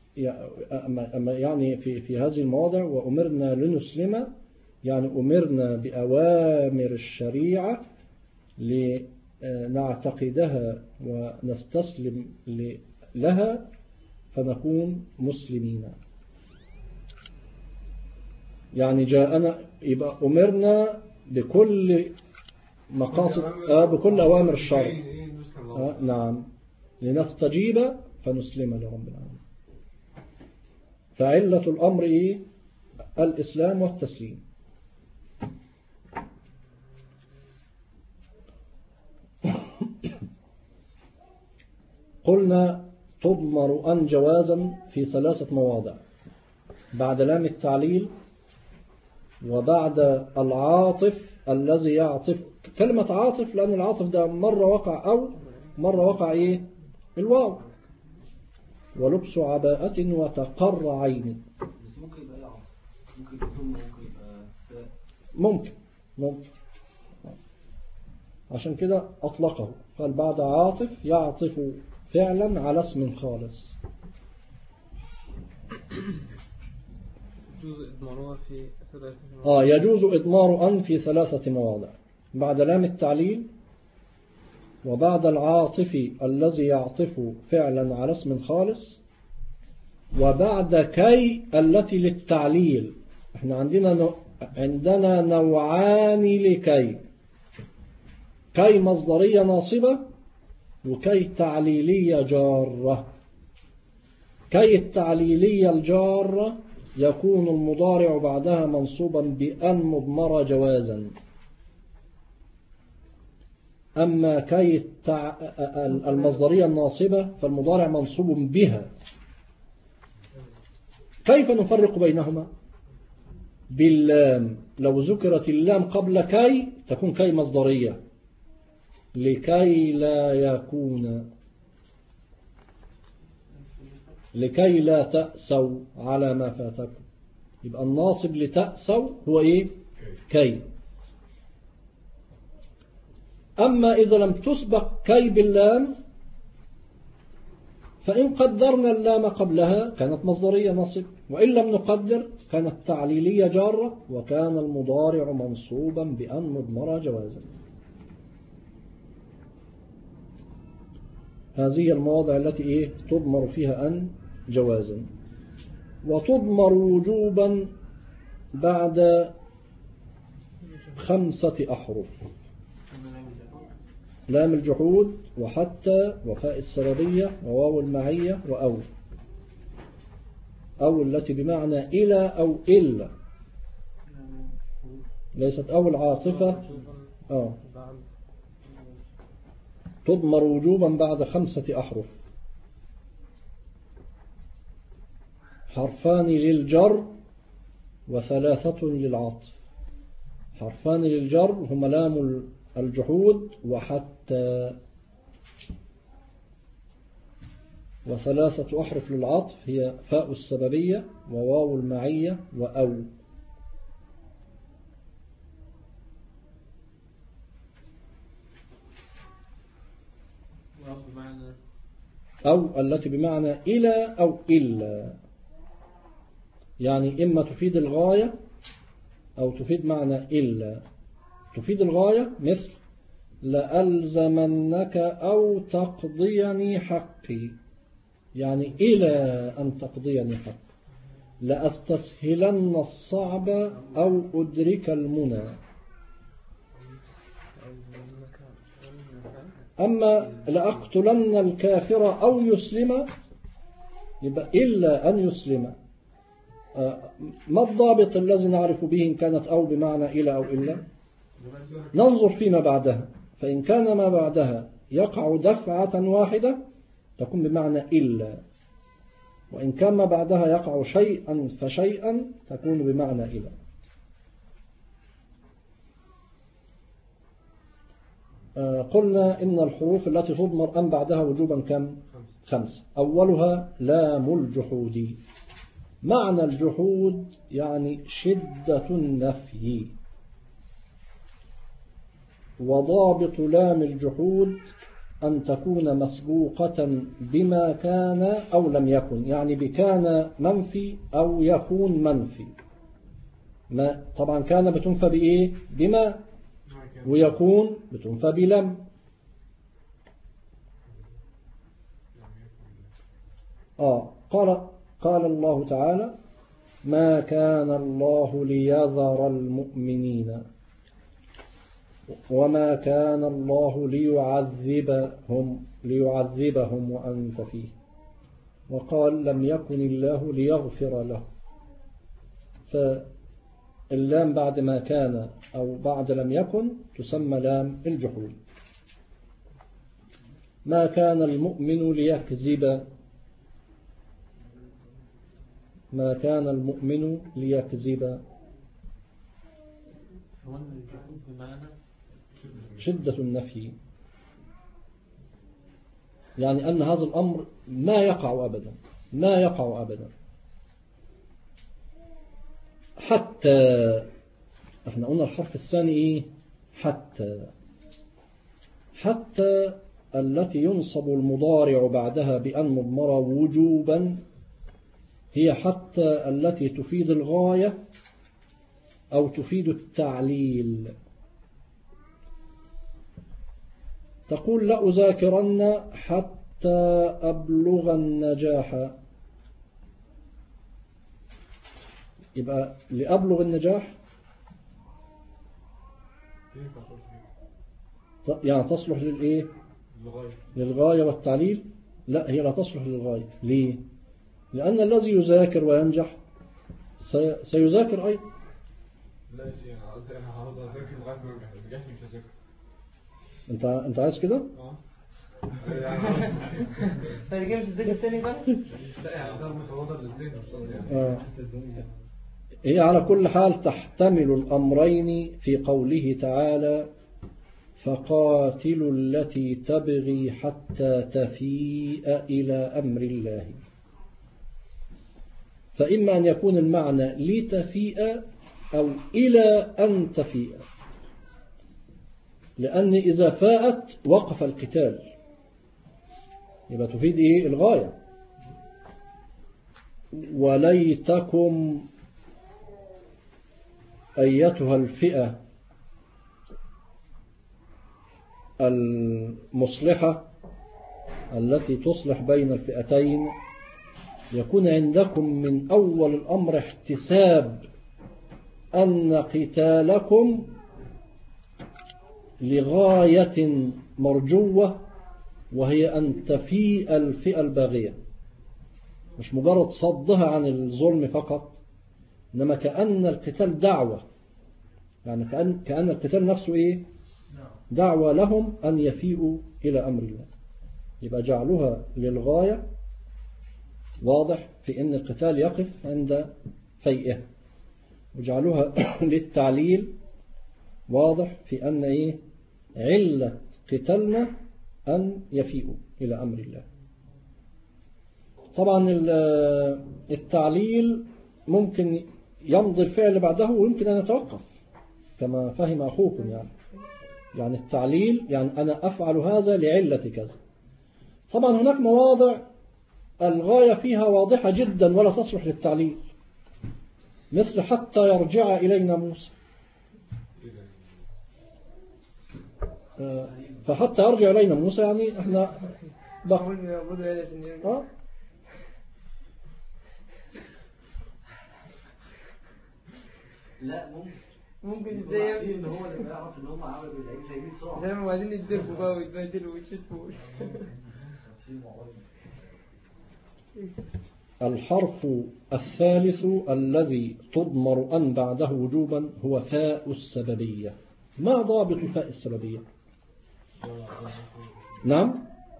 Speaker 1: يعني في هذه المواضع وأمرنا لنسلم يعني أمرنا بأوامر الشريعة لنعتقدها ونستسلم لها فنكون مسلمين. يعني جاءنا يبقى أمرنا بكل مقاصد بكل أوامر الشرع. نعم لنستجيب فنسلم لرب العالمين. فعلة الأمر إيه؟ الإسلام والتسليم. قلنا تضمر أن جوازا في 3 مواضع: بعد لام التعليل، وبعد العاطف الذي يعطف. كلمة عاطف لأن العاطف ده مرة وقع أو مرة وقع إيه؟ الواو. ولبس عباءة وتقر عين.
Speaker 5: بس ممكن يبقى ايه عاطف؟ ممكن يبقى ثم ممكن يبقى فاء.
Speaker 1: ممكن عشان كده أطلقه قال بعد عاطف يعطف فعلا على اسم خالص.
Speaker 3: يجوز إضمارها في 3 مواضع.
Speaker 1: يجوز إضمار أن في 3 مواضع: بعد لام التعليل، وبعد العاطف الذي يعطف فعلا على اسم خالص، وبعد كي التي للتعليل. احنا عندنا نوعان لكي: كي مصدرية ناصبة وكي تعليلية جارة. كي التعليلية الجارة يكون المضارع بعدها منصوبا بأن مضمرة جوازا. أما كي المصدرية الناصبة فالمضارع منصوب بها. كيف نفرق بينهما؟ باللام. لو ذكرت اللام قبل كي تكون كي مصدرية لكي لا تأسوا على ما فاتكم. يبقى الناصب لتأسوا هو إيه؟ كي. أما إذا لم تسبق كي باللام فإن قدرنا اللام قبلها كانت مصدرية نصب، وإن لم نقدر كانت تعليلية جارة، وكان المضارع منصوبا بأن مضمرة جوازا. هذه المواضع التي تضمر فيها أن جوازا. وتضمر وجوبا بعد 5 أحرف: لام الجحود وحتى وفاء السببية وواو المعية وأو. أو التي بمعنى إلى أو إلا، ليست أو العاطفة. تضمر وجوبا بعد 5 أحرف: حرفان للجر و3 للعطف. حرفان للجر هما لام الجحود وحتى، و3 أحرف للعطف هي فاء السببية وواو المعية وأو. أو التي بمعنى إلى أو إلا. يعني إما تفيد الغاية أو تفيد معنى إلا. تفيد الغاية مثل لألزمنك أو تقضيني حقي، يعني إلى أن تقضيني حقي. لأستسهلن الصعب أو أدرك المنى. أما لأقتلن الكافر أو يسلم يبقى إلا أن يسلم. ما الضابط الذي نعرف به إن كانت أو بمعنى إلى أو إلا؟ ننظر فيما بعدها، فإن كان ما بعدها يقع دفعة واحدة تكون بمعنى إلا، وإن كان ما بعدها يقع شيئا فشيئا تكون بمعنى إلى. قلنا إن الحروف التي تضمر أن بعدها وجوبا كم؟ 5. أولها لام الجحود. معنى الجحود يعني شدة النفي. وضابط لام الجحود أن تكون مسبوقة بما كان أو لم يكن، يعني بكان منفي أو يكون منفي. ما طبعا كان بتنفى بإيه؟ بما، ويكون بتنفى بلم. قال الله تعالى ما كان الله ليذر المؤمنين وما كان الله ليعذبهم وأنت فيه. وقال لم يكن الله ليغفر له. فاللام بعد ما كان أو بعد لم يكن تسمى لام الجحود. ما كان المؤمن ليكذب. ما كان المؤمن ليكذب. شدة النفي، يعني أن هذا الأمر ما يقع أبدا، ما يقع أبدا. حتى احنا قلنا الحرف الثاني إيه؟ حتى التي ينصب المضارع بعدها بأن مضمرة وجوبا هي حتى التي تفيد الغاية أو تفيد التعليل. تقول لأذاكرن حتى أبلغ النجاح، يبقى لأبلغ النجاح يعني تصلح للإيه؟ للغاية والتعليل. لا، هي لا تصلح للغاية. ليه؟ لأن الذي يذاكر وينجح سيذاكر أيضا.
Speaker 4: لا يا شيخ، أنا هقعد أذاكر لغاية ما أنجح، مش هذاكر.
Speaker 1: أنت عايز كده؟
Speaker 3: طيب مش الذكر الثاني بقى؟
Speaker 4: لا يعني ده متواضع للذهن.
Speaker 1: هي على كل حال تحتمل الأمرين في قوله تعالى فقاتلوا التي تبغي حتى تفيء إلى أمر الله. فإما أن يكون المعنى لتفيء أو إلى أن تفيء، لأن إذا فاءت وقف القتال، يبقى تفيد إيه؟ الغاية. وليتكم أيتها الفئة المصلحة التي تصلح بين الفئتين يكون عندكم من أول الأمر احتساب أن قتالكم لغاية مرجوة، وهي أن تفيء الفئة الباغية، مش مجرد صدها عن الظلم فقط، إنما كأن القتال دعوة، يعني كأن القتال نفسه إيه؟ دعوة لهم أن يفيئوا إلى أمر الله. يبقى جعلها للغاية واضح في أن القتال يقف عند فيئه، وجعلوها للتعليل واضح في أن إيه؟ علة قتالنا أن يفيئوا إلى أمر الله. طبعا التعليل ممكن يمضي الفعل بعده ويمكن أن يتوقف كما فهم أخوكم. يعني التعليل يعني أنا أفعل هذا لعلة كذا. طبعا هناك مواضع الغاية فيها واضحة جدا ولا تصلح للتعليل، مثل حتى يرجع إلينا موسى. فحتى يرجع إلينا موسى يعني احنا
Speaker 5: لا
Speaker 3: ممكن ازاي
Speaker 5: ان هو لما يعرف ان هم عملوا العيد هيجي بسرعه
Speaker 3: زي ما بعدين يتضربوا بقى ويتبهدلوا ويتشتموا.
Speaker 1: الحرف الثالث الذي تضمر أن بعده وجوبا هو فاء السببية. ما ضابط فاء السببية؟ نعم،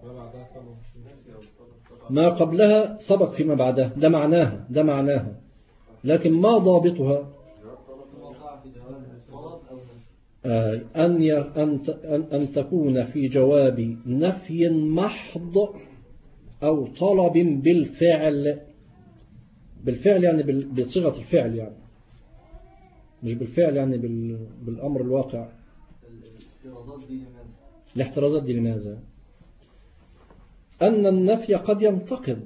Speaker 1: ما قبلها سبق فيما بعدها، ده معناها لكن ما ضابطها؟ أن تكون في جواب نفي محض أو طلب بالفعل يعني بصيغة الفعل يعني، مش بالفعل يعني بالأمر الواقع. الاحترازات دي لماذا؟ أن النفي قد ينتقد،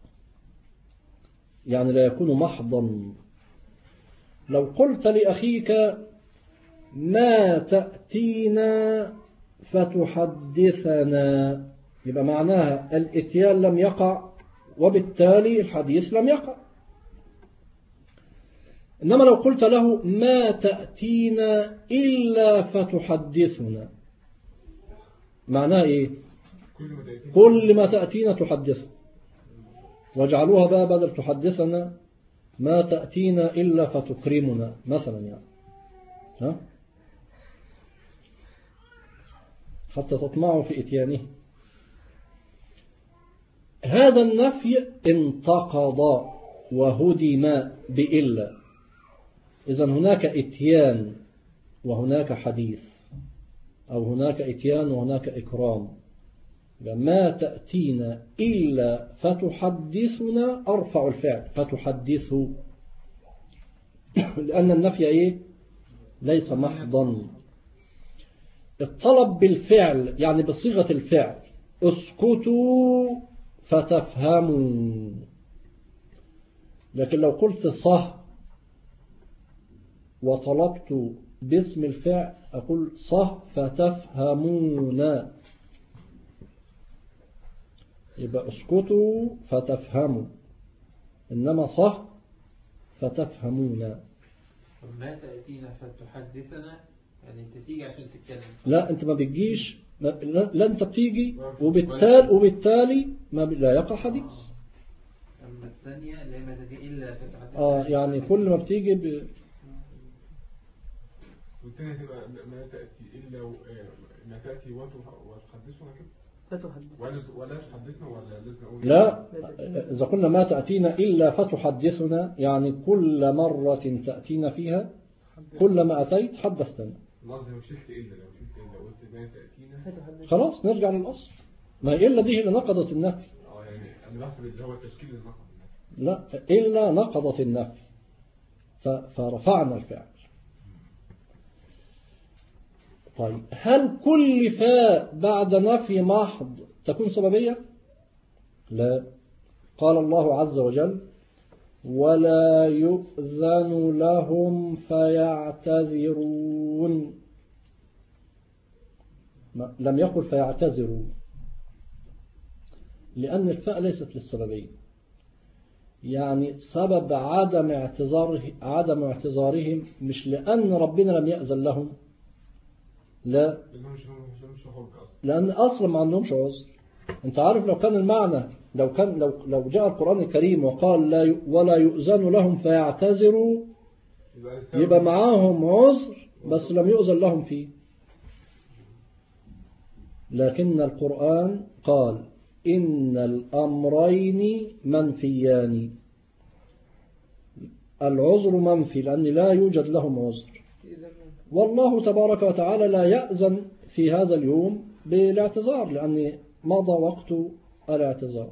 Speaker 1: يعني لا يكون محضا. لو قلت لأخيك ما تأتينا فتحدثنا، يبقى معناها الاتيان لم يقع وبالتالي الحديث لم يقع. إنما لو قلت له ما تأتينا إلا فتحدثنا، معناها إيه؟ كل ما تأتينا تحدثنا، واجعلوها بقى بدل تحدثنا ما تأتينا إلا فتكرمنا مثلا يعني، ها؟ حتى تطمعوا في إتيانه. هذا النفي انتقض وهدم بإلا. إذن هناك إتيان وهناك حديث، أو هناك إتيان وهناك إكرام. ما تأتينا إلا فتحدثنا أرفع الفعل فتحدث، لأن النفي إيه؟ ليس محضا. الطلب بالفعل يعني بصيغة الفعل، اسكتوا فتفهموا. لكن لو قلت صح وطلبت باسم الفعل أقول صح فتفهمون، يبقى اسكتوا فتفهموا، إنما صح فتفهمون.
Speaker 2: ما تأتينا فتحدثنا يعني انت تيجي عشان تتكلم.
Speaker 1: لا انت ما بتجيش، لا انت بتيجي وبالتالي لا يقع حديث.
Speaker 2: اما الثانية اللي ما تجي الا فتحدثنا
Speaker 1: يعني كل ما بتيجي
Speaker 4: والثانية تبقى ما تأتي إلا ما تأتي وتحدثنا كده ولا تحدثنا ولا لازم أقول؟
Speaker 1: لا، إذا قلنا ما تأتينا إلا فتحدثنا يعني كل مرة تأتينا فيها كل ما أتيت حدثتنا.
Speaker 4: لو شلت إلا قلت ما تأتينا
Speaker 1: خلاص نرجع للأصل. ما إلا دي اللي نقضت النفي.
Speaker 4: يعني أنا بحسب اللي هو التشكيل اللي نقض النفي.
Speaker 1: لا، إلا نقضت النفي فرفعنا الفعل. طيب هل كل فاء بعد نفي محض تكون سببية؟ لا. قال الله عز وجل ولا يؤذن لهم فيعتذرون، لم يقل فيعتذروا، لأن الفاء ليست للسببية. يعني سبب عدم اعتذارهم مش لأن ربنا لم يأذن لهم، لا، لأن أصلا ما عندهمش عذر. أنت عارف لو كان المعنى لو جاء القرآن الكريم وقال ولا يؤذن لهم فيعتذروا يبقى معاهم عذر بس لم يؤذن لهم فيه. لكن القرآن قال إن الأمرين منفيان، العذر منفي لأن لا يوجد لهم عذر، والله تبارك وتعالى لا يأذن في هذا اليوم بالاعتذار لأن مضى وقت الاعتذار.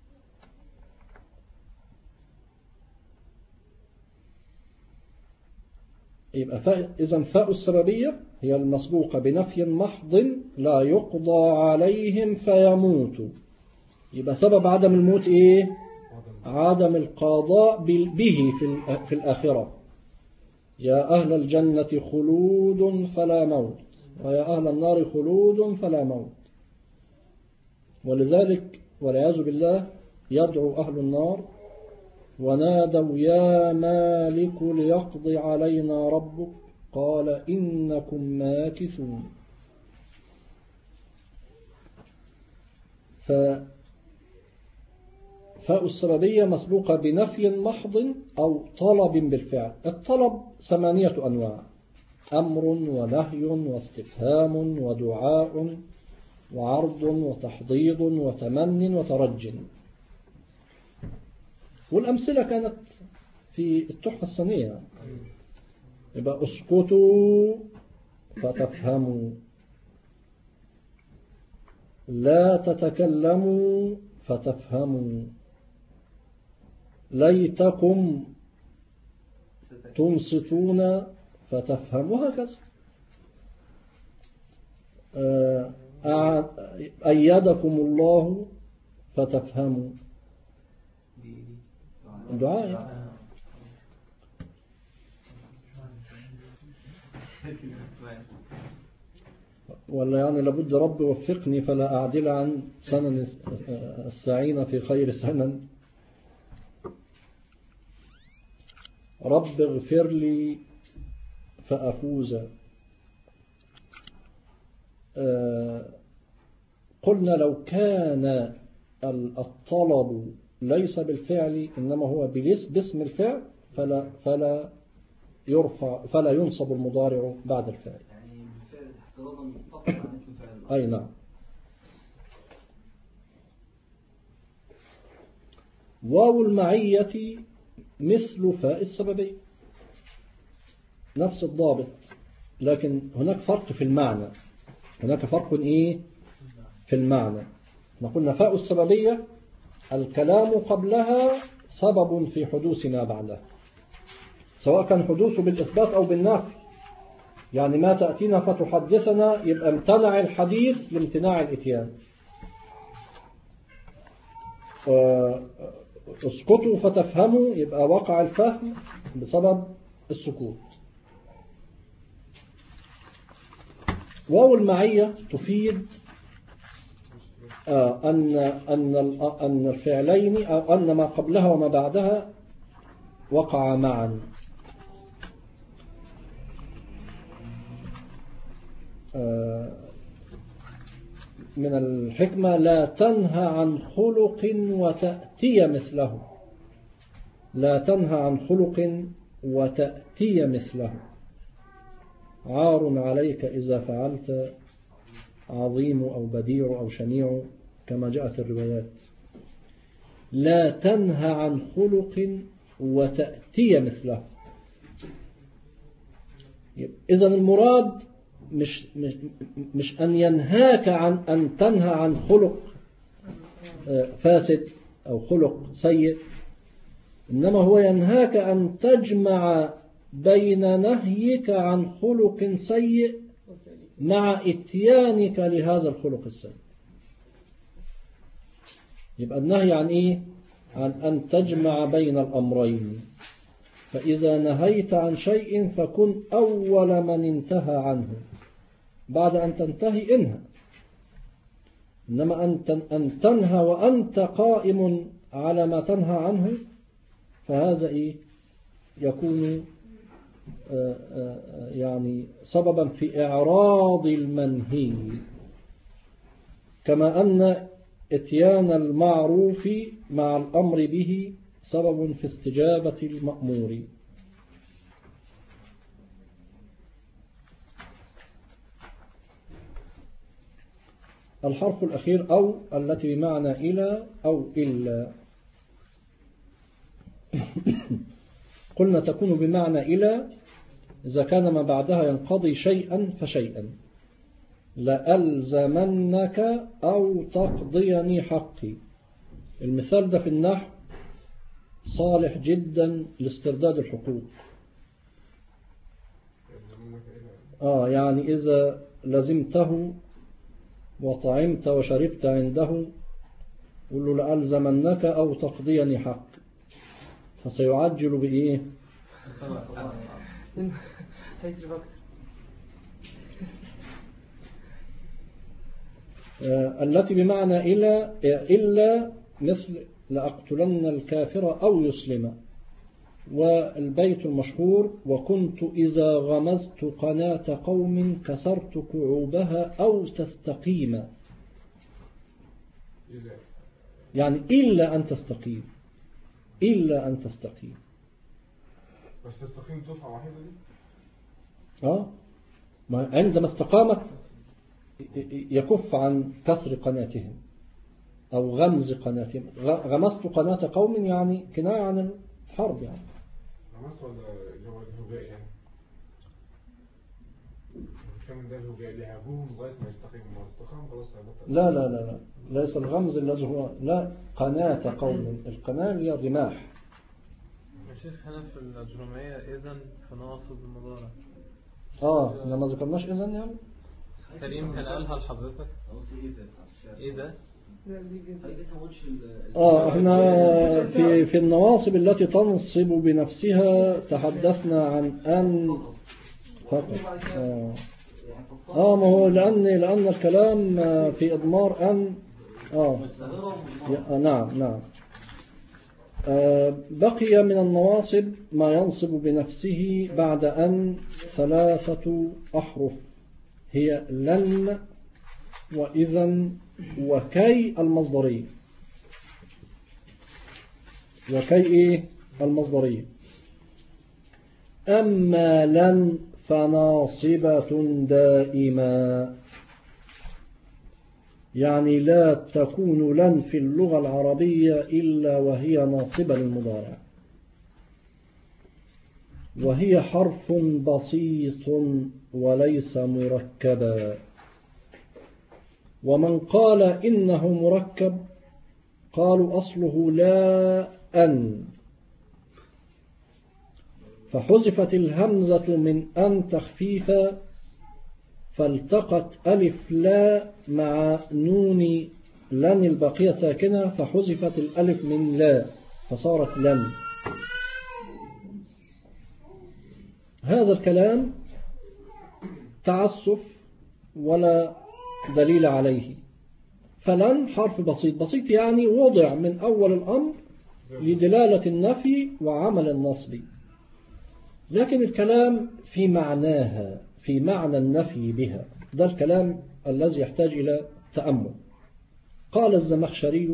Speaker 1: يبقى إذن فاء السببية هي المسبوقة بنفي محض لا يقضى عليهم فيموتوا. يبقى سبب عدم الموت إيه؟ عدم القضاء به في الآخرة، يا أهل الجنة خلود فلا موت، ويا أهل النار خلود فلا موت. ولذلك والعياذ بالله يدعو أهل النار ونادوا يا مالك ليقضي علينا ربك قال إنكم ماكثون. فاء السببية مسبوقة بنفي محض أو طلب بالفعل. الطلب 8 أنواع: أمر ونهي واستفهام ودعاء وعرض وتحضيض وتمن وترج. والأمثلة كانت في التحفة السنية. يبقى اسكتوا فتفهموا، لا تتكلموا فتفهموا، ليتكم تنصتون فتفهموا، وهكذا. أيدكم الله فتفهموا، دعاء. ولا يعني لابد رب وفقني فلا أعدل عن سنن السعين في خير سنن. رب اغفر لي فأفوز. قلنا لو كان الطلب ليس بالفعل إنما هو باسم الفعل فلا ينصب المضارع بعد الفعل.
Speaker 5: يعني بالفعل احتراضا فقط عن اسم فعل.
Speaker 1: أي نعم. واو المعية مثل فاء السببية، نفس الضابط، لكن هناك فرق في المعنى. هناك فرق إيه في المعنى. قلنا فاء السببية الكلام قبلها سبب في حدوث ما بعدها، سواء كان حدوثه بالإثبات أو بالنفي. يعني ما تأتينا فتحدثنا يبقى امتنع الحديث لامتناع الإتيان. اسكتوا فتفهموا يبقى وقع الفهم بسبب السكوت. واو المعية تفيد أن الفعلين أو أن ما قبلها وما بعدها وقع معا. من الحكمة لا تنهى عن خلق وتأتي مثله، لا تنهى عن خلق وتأتي مثله. عار عليك إذا فعلت عظيم أو بديع أو شنيع كما جاءت الروايات. لا تنهى عن خلق وتأتي مثله. إذن المراد مش أن ينهاك عن أن تنهى عن خلق فاسد أو خلق سيء، إنما هو ينهاك أن تجمع بين نهيك عن خلق سيء مع اتيانك لهذا الخلق السيء. يبقى النهي عن إيه؟ عن أن تجمع بين الأمرين. فإذا نهيت عن شيء فكن أول من انتهى عنه، بعد أن تنتهي انهى. إنما أن تنهى وأنت قائم على ما تنهى عنه فهذا إيه؟ يكون يعني سببا في إعراض المنهي، كما أن اتيان المعروف مع الأمر به سبب في استجابة المأمور. الحرف الأخير أو التي بمعنى إلى أو إلا. قلنا تكون بمعنى إلى إذا كان ما بعدها ينقضي شيئا فشيئا. لألزمنك أو تقضيني حقي. المثال ده في النحو صالح جدا لاسترداد الحقوق. يعني إذا لزمته وطعمت وشربت عنده قل له لألزمنك أو تقضيني حق، فسيعجل بإيه؟
Speaker 3: هيصرف أكتر.
Speaker 1: التي بمعنى إلا مثل لأقتلن الكافر أو يسلم. والبيت المشهور وكنت إذا غمزت قناة قوم كسرت كعوبها أو تستقيم، يعني إلا أن تستقيم، إلا أن تستقيم.
Speaker 4: بس تستقيم دفعة واحدة دي؟
Speaker 1: عندما استقامت يكف عن كسر قناتهم أو غمز قناتهم. غمزت قناة قوم يعني كناية عن الحرب يعني.
Speaker 4: غمزت ولا الهجاء يعني؟ كم ده الهجاء لعبوهم لغاية ما يستقيم، ما استقام خلاص هيبطل.
Speaker 1: لا لا لا لا، ليس الغمز الذي هو لا، قناة قوم، القناة هي الرماح.
Speaker 3: يا شيخ هنا في الأجرمية إذن في نواصب المضارع.
Speaker 1: احنا ما ذكرناش إذن يعني.
Speaker 3: كريم كان قالها لحضرتك. إيه ده؟
Speaker 1: احنا في النواصب التي تنصب بنفسها تحدثنا عن أن فقط. ما هو لأن الكلام في إضمار أن نعم. بقي من النواصب ما ينصب بنفسه بعد أن 3 أحرف هي لن وإذن وكي المصدرية. وكي المصدرية. أما لن فناصبة دائما، يعني لا تكون لن في اللغة العربية إلا وهي ناصبة للمضارع، وهي حرف بسيط وليس مركبا. ومن قال إنه مركب قالوا أصله لا أن، فحذفت الهمزة من أن تخفيفا، فالتقت ألف لا مع نون لن البقية ساكنة، فحذفت الألف من لا فصارت لن. هذا الكلام تعسف ولا دليل عليه. فلن حرف بسيط يعني وضع من أول الأمر لدلالة النفي وعمل النصب، لكن الكلام في معناها، في معنى النفي بها، ده الكلام الذي يحتاج إلى تأمل. قال الزمخشري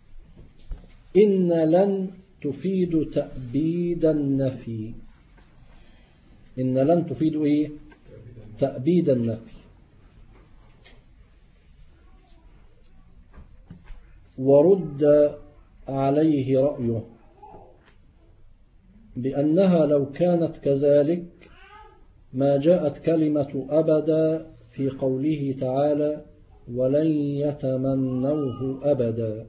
Speaker 1: إن لن تفيد تأبيد النفي. إن لن تفيد إيه؟ تأبيد النفي. ورد عليه رأيه بأنها لو كانت كذلك ما جاءت كلمة أبدا في قوله تعالى ولن يتمنوه أبدا.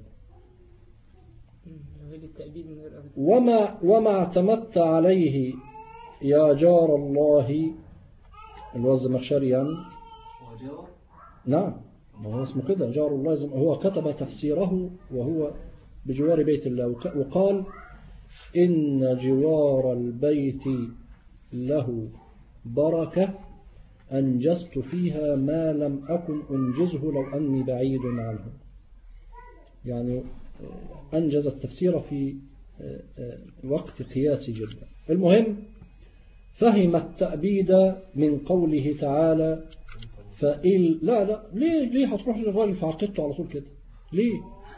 Speaker 1: وما اعتمدت عليه يا جار الله الزمخشري يعني. نعم هو اسمه كده جار الله، هو كتب تفسيره وهو بجوار بيت الله، وقال إن جوار البيت له بركة أنجزت فيها ما لم أكن أنجزه لو أني بعيد عنه. يعني أنجز التفسير في وقت قياسي جدا. المهم فهم التأبيد من قوله تعالى لا ليه هتروح للراجل فعقدته على طول كده ليه؟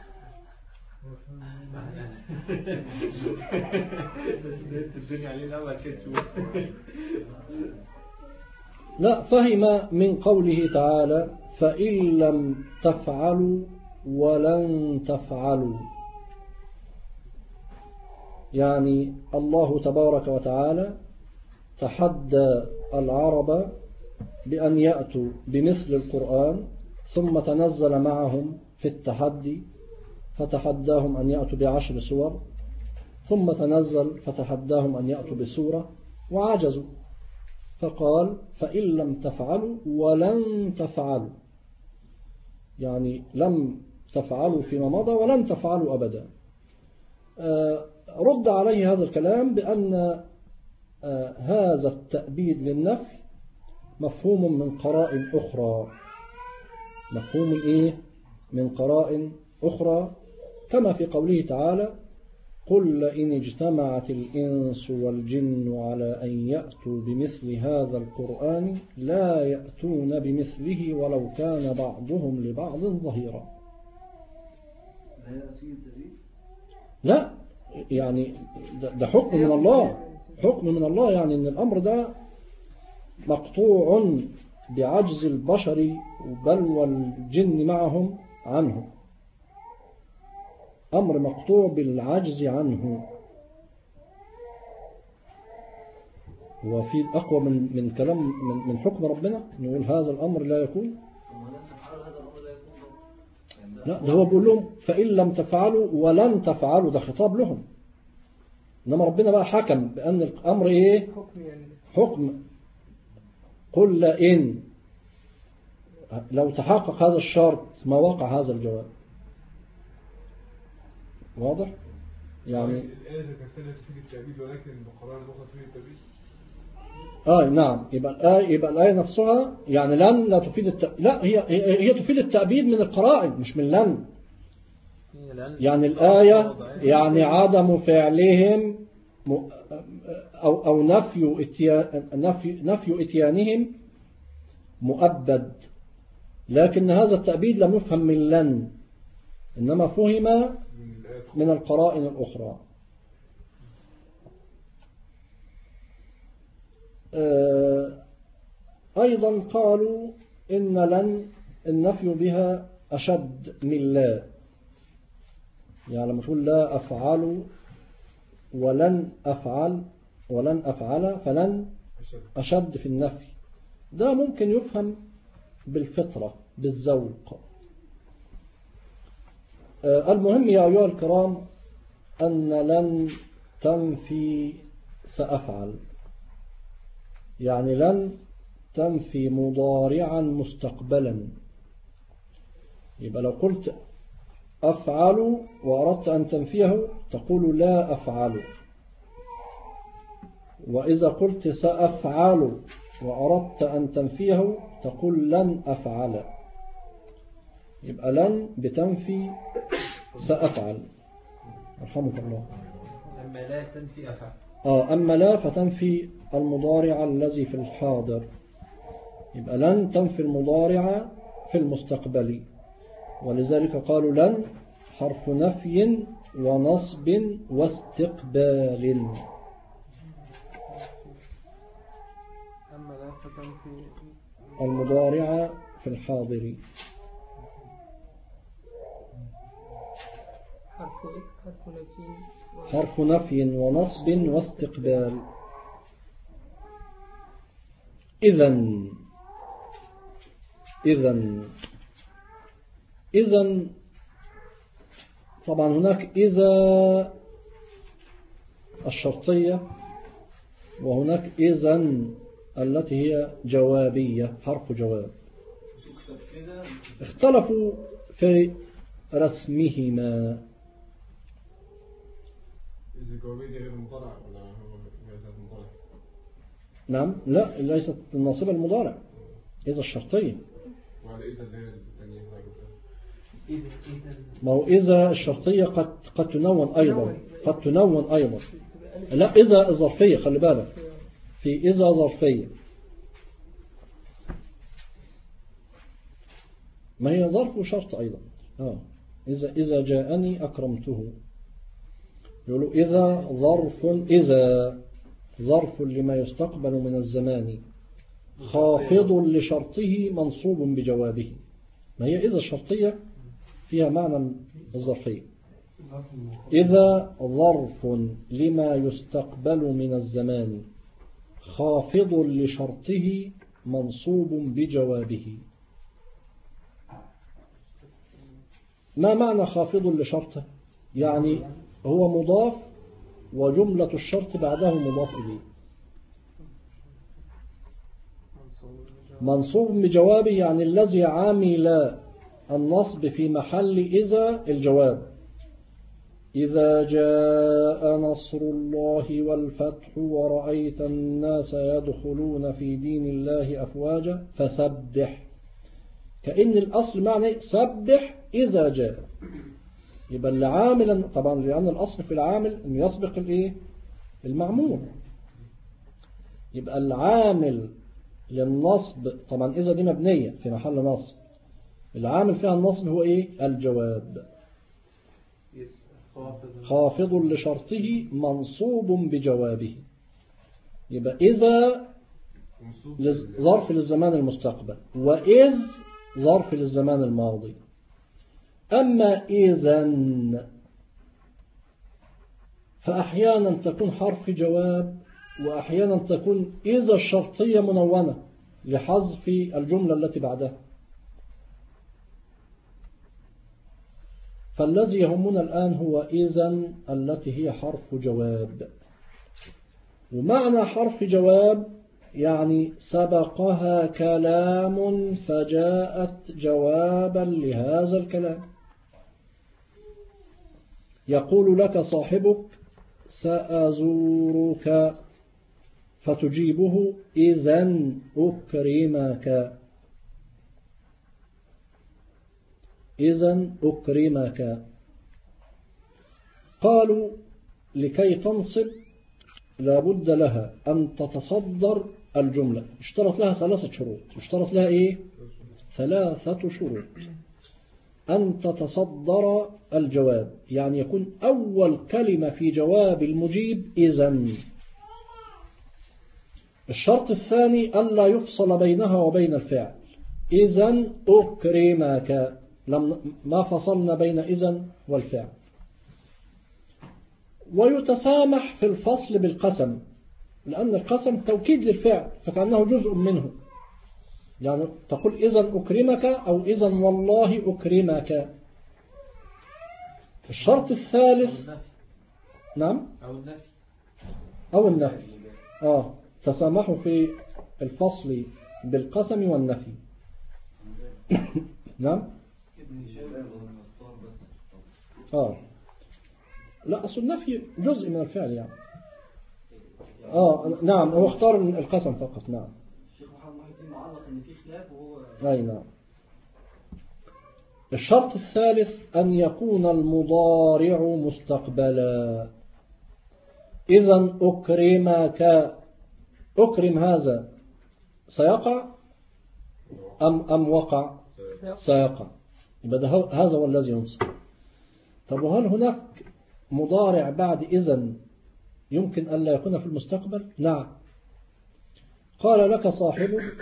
Speaker 1: لا، فهم من قوله تعالى فإن لم تفعلوا ولن تفعلوا، يعني الله تبارك وتعالى تحدى العرب بأن يأتوا بمثل القرآن، ثم تنزل معهم في التحدي فتحداهم أن يأتوا ب10 سور، ثم تنزل فتحداهم أن يأتوا بسورة وعجزوا، فقال فإن لم تفعلوا ولن تفعلوا، يعني لم تفعلوا فيما مضى ولن تفعلوا أبدا. رد عليه هذا الكلام بأن هذا التأبيد للنفي مفهوم من قرائن أخرى، مفهوم إيه؟ من قرائن أخرى، كما في قوله تعالى قل إن اجتمعت الإنس والجن على أن يأتوا بمثل هذا القرآن لا يأتون بمثله ولو كان بعضهم لبعض ظهيرا. لا يعني ده حكم من الله، حكم من الله، يعني ان الأمر ده مقطوع بعجز البشر بل والجن معهم عنه، أمر مقطوع بالعجز عنه. وفي أقوى من كلام من حكم ربنا نقول هذا الأمر لا يكون. لا ده هو بيقول لهم فإن لم تفعلوا ولن تفعلوا، ده خطاب لهم، إنما ربنا بقى حكم بأن الأمر إيه؟ حكم. قل إن لو تحقق هذا الشرط ما وقع هذا الجواب. واضح؟ يعني
Speaker 4: الآية كسنة تفيد التأبيد ولكن بقرار الأخرى تفيد التأبيد.
Speaker 1: نعم، يبقى الآية نفسها يعني لن لا تفيد لا هي تفيد التأبيد من القرائن مش من لن. يعني الآية يعني عدم فعلهم أو نفي إتيانهم مؤبد، لكن هذا التأبيد لم يفهم من لن، إنما فهم من القرائن الأخرى. أيضا قالوا إن لن النفي بها أشد من لا، يعني لما تقول لا أفعل ولن أفعل فلن أشد في النفي، ده ممكن يفهم بالفطرة بالذوق. المهم يا أيها الكرام أن لن تنفي سأفعل، يعني لن تنفي مضارعا مستقبلا. يبقى لو قلت أفعل وأردت أن تنفيه تقول لا أفعل، وإذا قلت سأفعل وأردت أن تنفيه تقول لن أفعل. يبقى لن بتنفي سأفعل، رحمك الله.
Speaker 2: أما لا تنفي أفعل.
Speaker 1: أما لا فتنفي المضارع الذي في الحاضر. يبقى لن تنفي المضارع في المستقبل، ولذلك قالوا لن حرف نفي ونصب واستقبال.
Speaker 3: أما لا فتنفي
Speaker 1: المضارع في الحاضر. حرف نفي ونصب واستقبال. إذن طبعا هناك إذا الشرطية، وهناك إذن التي هي جوابية حرف جواب، اختلفوا في رسمهما.
Speaker 4: إذا الجوابية دي غير المضارع ولا هو ليست المضارع؟
Speaker 1: نعم، لا ليست الناصبة المضارع، إذا الشرطية.
Speaker 4: وعلى إذا اللي هي الثانية
Speaker 1: ما هو إذا الشرطية قد تنون أيضا، قد تنون أيضا. لا إذا ظرفية، خلي بالك في إذا ظرفية، ما هي ظرف وشرط أيضا. إذا جاءني أكرمته، يقولوا إذا ظرف لما يستقبل من الزمان خافض لشرطه منصوب بجوابه. ما هي إذا الشرطية فيها معنى الظرفية. إذا ظرف لما يستقبل من الزمان خافض لشرطه منصوب بجوابه. ما معنى خافض لشرطه؟ يعني هو مضاف وجملة الشرط بعده مضاف إليه، منصوب بجوابه، يعني الذي عامل النصب في محل إذا الجواب. إذا جاء نصر الله والفتح ورأيت الناس يدخلون في دين الله أفواجا فسبح. كأن الأصل معنى سبح إذا جاء. يبقى العامل طبعا لأن الأصل في العامل أن يسبق الإيه؟ المعمول. يبقى العامل للنصب طبعا إذا دي مبنية في محل نصب، العامل فيها النصب هو إيه؟ الجواب. خافض لشرطه منصوب بجوابه. يبقى إذا ظرف للزمان المستقبل، وإذ ظرف للزمان الماضي. أما إذن فأحيانا تكون حرف جواب، وأحيانا تكون إذا الشرطية منونة لحذف الجملة التي بعدها. فالذي يهمنا الآن هو إذن التي هي حرف جواب. ومعنى حرف جواب يعني سبقها كلام فجاءت جوابا لهذا الكلام. يقول لك صاحبك سأزورك فتجيبه إذن أكرمك، إذن أكرمك. قالوا لكي تنصب لابد لها أن تتصدر الجملة. اشترط لها 3 شروط. اشترط لها إيه؟ 3 شروط. أن تتصدر الجواب يعني يكون أول كلمة في جواب المجيب إذن. الشرط الثاني ألا يفصل بينها وبين الفعل. إذن أكرمك، ما فصلنا بين إذن والفعل. ويتسامح في الفصل بالقسم، لأن القسم توكيد للفعل فكأنه جزء منه. يعني تقول إذن أكرمك أو إذن والله أكرمك. الشرط الثالث نعم أو النفي. تسامحوا في الفصل بالقسم والنفي. نعم لا أصل النفي جزء من الفعل يعني. نعم هو اختار القسم فقط. نعم
Speaker 5: الشيخ محمد معلق ان في خلاف وهو
Speaker 1: نعم. الشرط الثالث أن يكون المضارع مستقبلا. إذن أكرمك، أكرم هذا سيقع أم وقع؟ سيقع. يبقى هذا هو الذي ينصب. طب وهل هناك مضارع بعد إذن يمكن أن لا يكون في المستقبل؟ نعم. قال لك صاحبك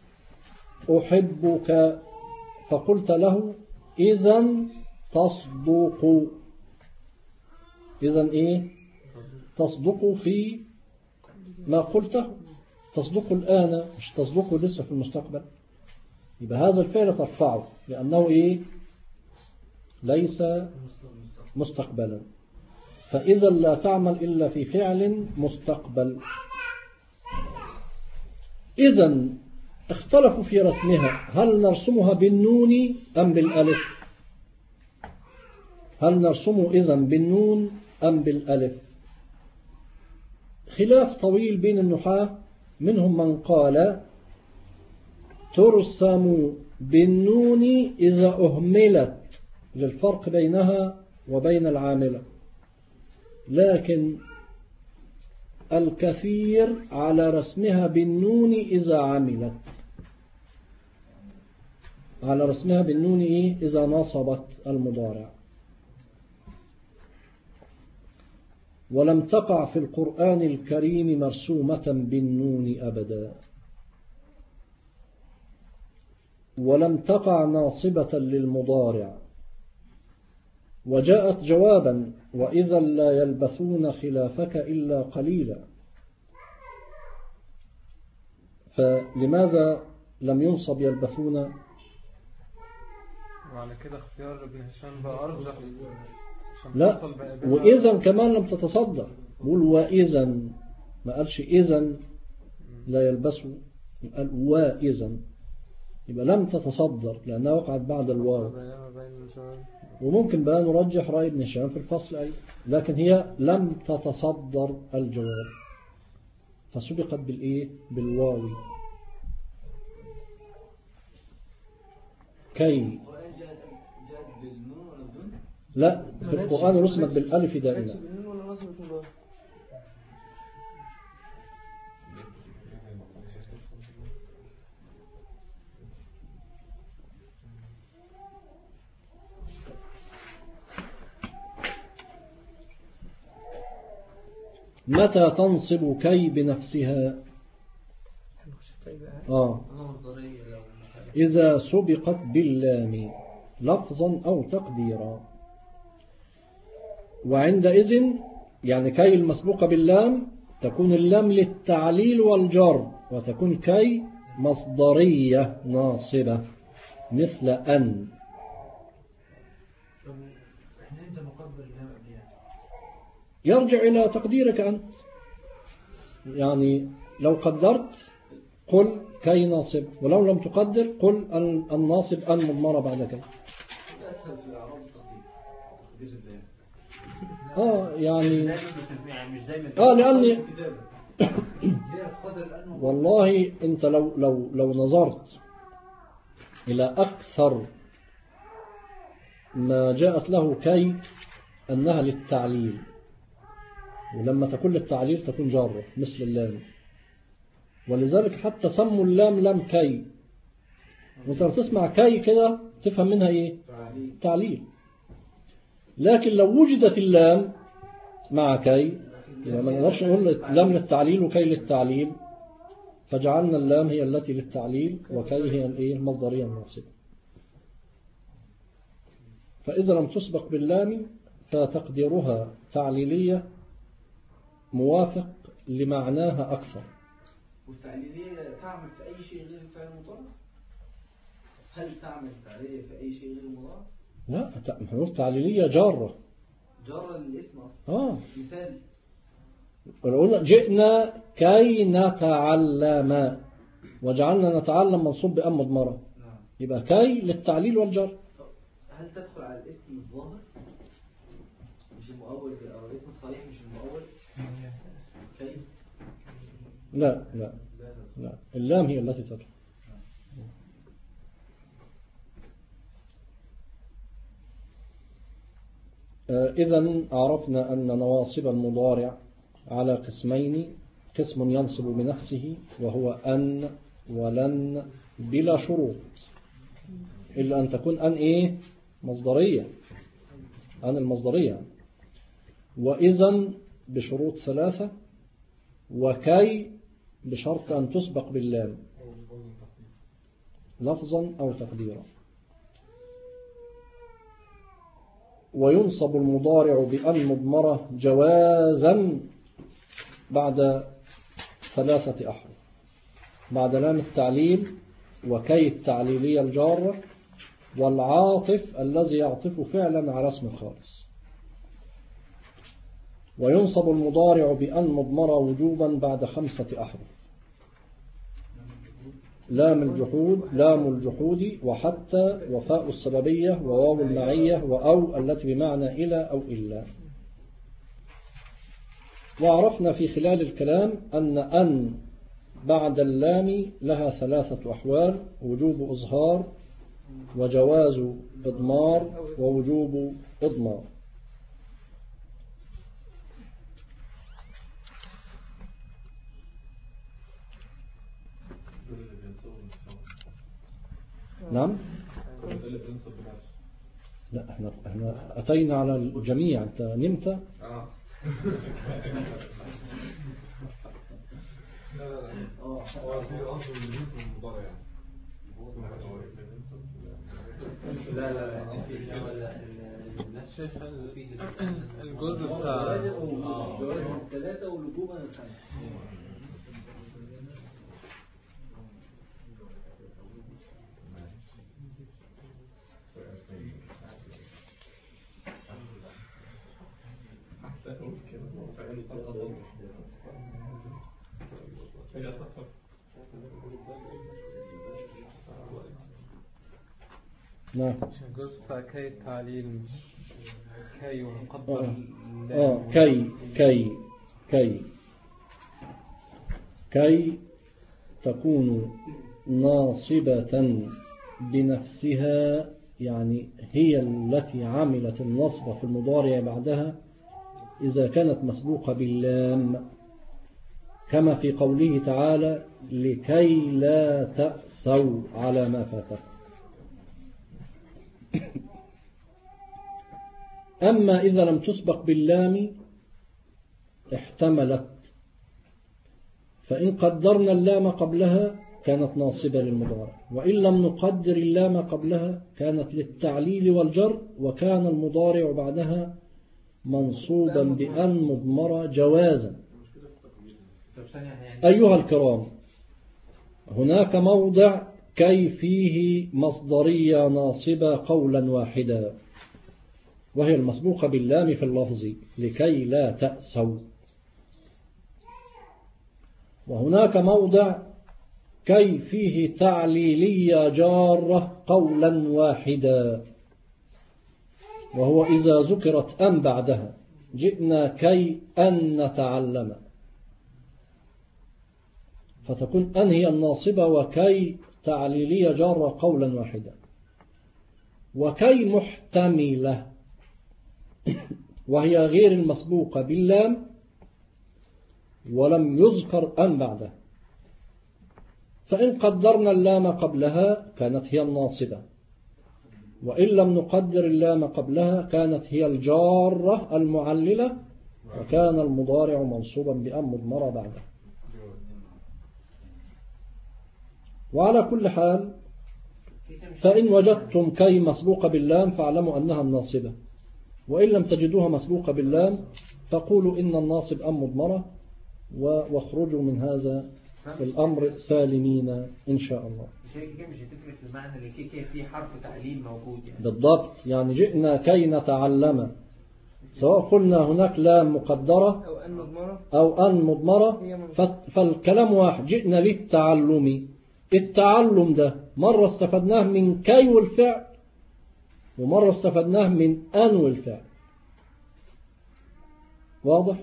Speaker 1: أحبك فقلت له إذن تصدق. إذن إيه؟ تصدق في ما قلته. تصدق الآن مش تصدق لسه في المستقبل. يبقى هذا الفعل ترفعه لأنه إيه؟ ليس مستقبلا. فإذا لا تعمل إلا في فعل مستقبل. إذا اختلفوا في رسمها، هل نرسمها بالنون أم بالألف؟ هل نرسمه إذا بالنون أم بالألف؟ خلاف طويل بين النحاة. منهم من قال ترسم بالنون إذا أهملت للفرق بينها وبين العاملة، لكن الكثير على رسمها بالنون إذا عملت، على رسمها بالنون إذا نصبت المضارع. ولم تقع في القرآن الكريم مرسومة بالنون أبدا، ولم تقع ناصبة للمضارع، وجاءت جوابا وإذا لا يلبثون خلافك إلا قليلا. فلماذا لم ينصب يلبثون؟
Speaker 3: وعلى كده اختيار ابن هشام بقى أرجح.
Speaker 1: لا، وإذا كمان لم تتصدر. قول وإذا، ما قالش إذا لا يلبسوا، قال وإذا، يبقى لم تتصدر لأنها وقعت بعد الواو. وممكن بقى نرجح رأي ابن هشام في الفصل أيضا، لكن هي لم تتصدر الجواب فسبقت بالإيه؟ بالواو. كي
Speaker 5: القرآن جاءت بالنون ولا بدون؟
Speaker 1: لا، في القرآن رسمت بالألف دائما.
Speaker 3: بالنون ولا نصبت بالواو؟
Speaker 1: متى تنصب كي بنفسها؟ إذا سبقت باللام لفظا أو تقديرا. وعندئذ يعني كي المسبوقة باللام تكون اللام للتعليل والجر، وتكون كي مصدرية ناصبة مثل أن. يرجع إلى تقديرك أنت، يعني لو قدرت قل كي ناصب، ولو لم تقدر قل الناصب أن مضمرة بعد كي. يعني لأني والله أنت لو نظرت إلى أكثر ما جاءت له كي أنها للتعليل، ولما تكون للتعليل تكون جارة مثل اللام، ولذلك حتى سموا اللام لام كي. وانت تسمع كي كده تفهم منها ايه؟ تعليل. لكن لو وجدت اللام مع كي يعني ما نقدرش نقول لام للتعليل وكي للتعليل، فجعلنا اللام هي التي للتعليل وكي هي الايه؟ المصدرية الناصبة. فإذا لم تسبق باللام فتقديرها تعليلية موافق لمعناها أكثر.
Speaker 5: والتعليلية تعمل في أي شيء غير الفعل المضارع؟ هل تعمل التعليلية في أي شيء غير المضارع؟
Speaker 1: لا، تعليلية جارة
Speaker 5: للاسم أصلا. مثال
Speaker 1: جئنا كي نتعلم، وجعلنا نتعلم منصوب بأم مضمرة. يبقى كي للتعليل والجر.
Speaker 5: هل تدخل على الاسم الظاهر مش المؤول، أو الاسم الصريح مش المؤول؟ كي؟
Speaker 1: لا، اللام هي التي تدخل. إذن عرفنا أن نواصب المضارع على قسمين: قسم ينصب بنفسه وهو أن ولن بلا شروط، إلا أن تكون أن إيه؟ مصدرية، أن المصدرية. وإذن بشروط ثلاثة، وكي بشرط أن تسبق باللام لفظا أو تقديرا. وينصب المضارع بأن مضمرة جوازا بعد 3 أحرف، بعد لام التعليل وكي التعليلية الجارة والعاطف الذي يعطف فعلا على اسم خالص. وينصب المضارع بأن مضمرة وجوبا بعد 5 أحرف: لام الجحود، لام الجحود، وحتى، وفاء السببية، وواو المعية، وأو التي بمعنى إلى أو إلا. وعرفنا في خلال الكلام أن بعد اللام لها 3 أحوال: وجوب إظهار، وجواز إضمار، ووجوب إضمار. نعم. لا، احنا أتينا على الجميع. أنت نمت؟
Speaker 5: لا
Speaker 3: شايف الجزء بتاع
Speaker 5: جواز 3 ولجوبا 5.
Speaker 1: نعم.
Speaker 3: الجزء بتاع كي التعليل مش كي ونقدر
Speaker 1: كي تكون ناصبة بنفسها، يعني هي التي عملت النصب في المضارع بعدها إذا كانت مسبوقة باللام، كما في قوله تعالى لكي لا تأسوا على ما فاتكم. أما إذا لم تسبق باللام احتملت، فإن قدرنا اللام قبلها كانت ناصبة للمضارع، وإن لم نقدر اللام قبلها كانت للتعليل والجر، وكان المضارع بعدها منصوبا بأن مضمرة جوازا. أيها الكرام، هناك موضع كي فيه مصدرية ناصبة قولا واحدا، وهي المسبوقة باللام في اللفظ لكي لا تأسوا. وهناك موضع كي فيه تعليلية جارة قولا واحدا، وهو إذا ذكرت أن بعدها جئنا كي أن نتعلم، فتكون أن هي الناصبة وكي تعليلية جارة قولا واحدا. وكي محتملة وهي غير المسبوقة باللام ولم يذكر أن بعدها، فإن قدرنا اللام قبلها كانت هي الناصبة، وإن لم نقدر اللام قبلها كانت هي الجارة المعللة، وكان المضارع منصوبا بأن مضمرة بعدها. وعلى كل حال، فإن وجدتم كي مسبوقة باللام فاعلموا أنها الناصبة، وإن لم تجدوها مسبوقة باللام فقولوا إن الناصب أم مضمرة، واخرجوا من هذا الأمر سالمين إن شاء الله.
Speaker 2: مش هتفرق في المعنى اللي كي في حرف تعليل موجود يعني.
Speaker 1: بالضبط، يعني جئنا كي نتعلم، سواء قلنا هناك لام مقدرة أو أن مضمرة فالكلام واحد، جئنا للتعلم. التعلم ده مرة استفدناه من كي والفعل، ومرة استفدناه من أن والفعل، واضح؟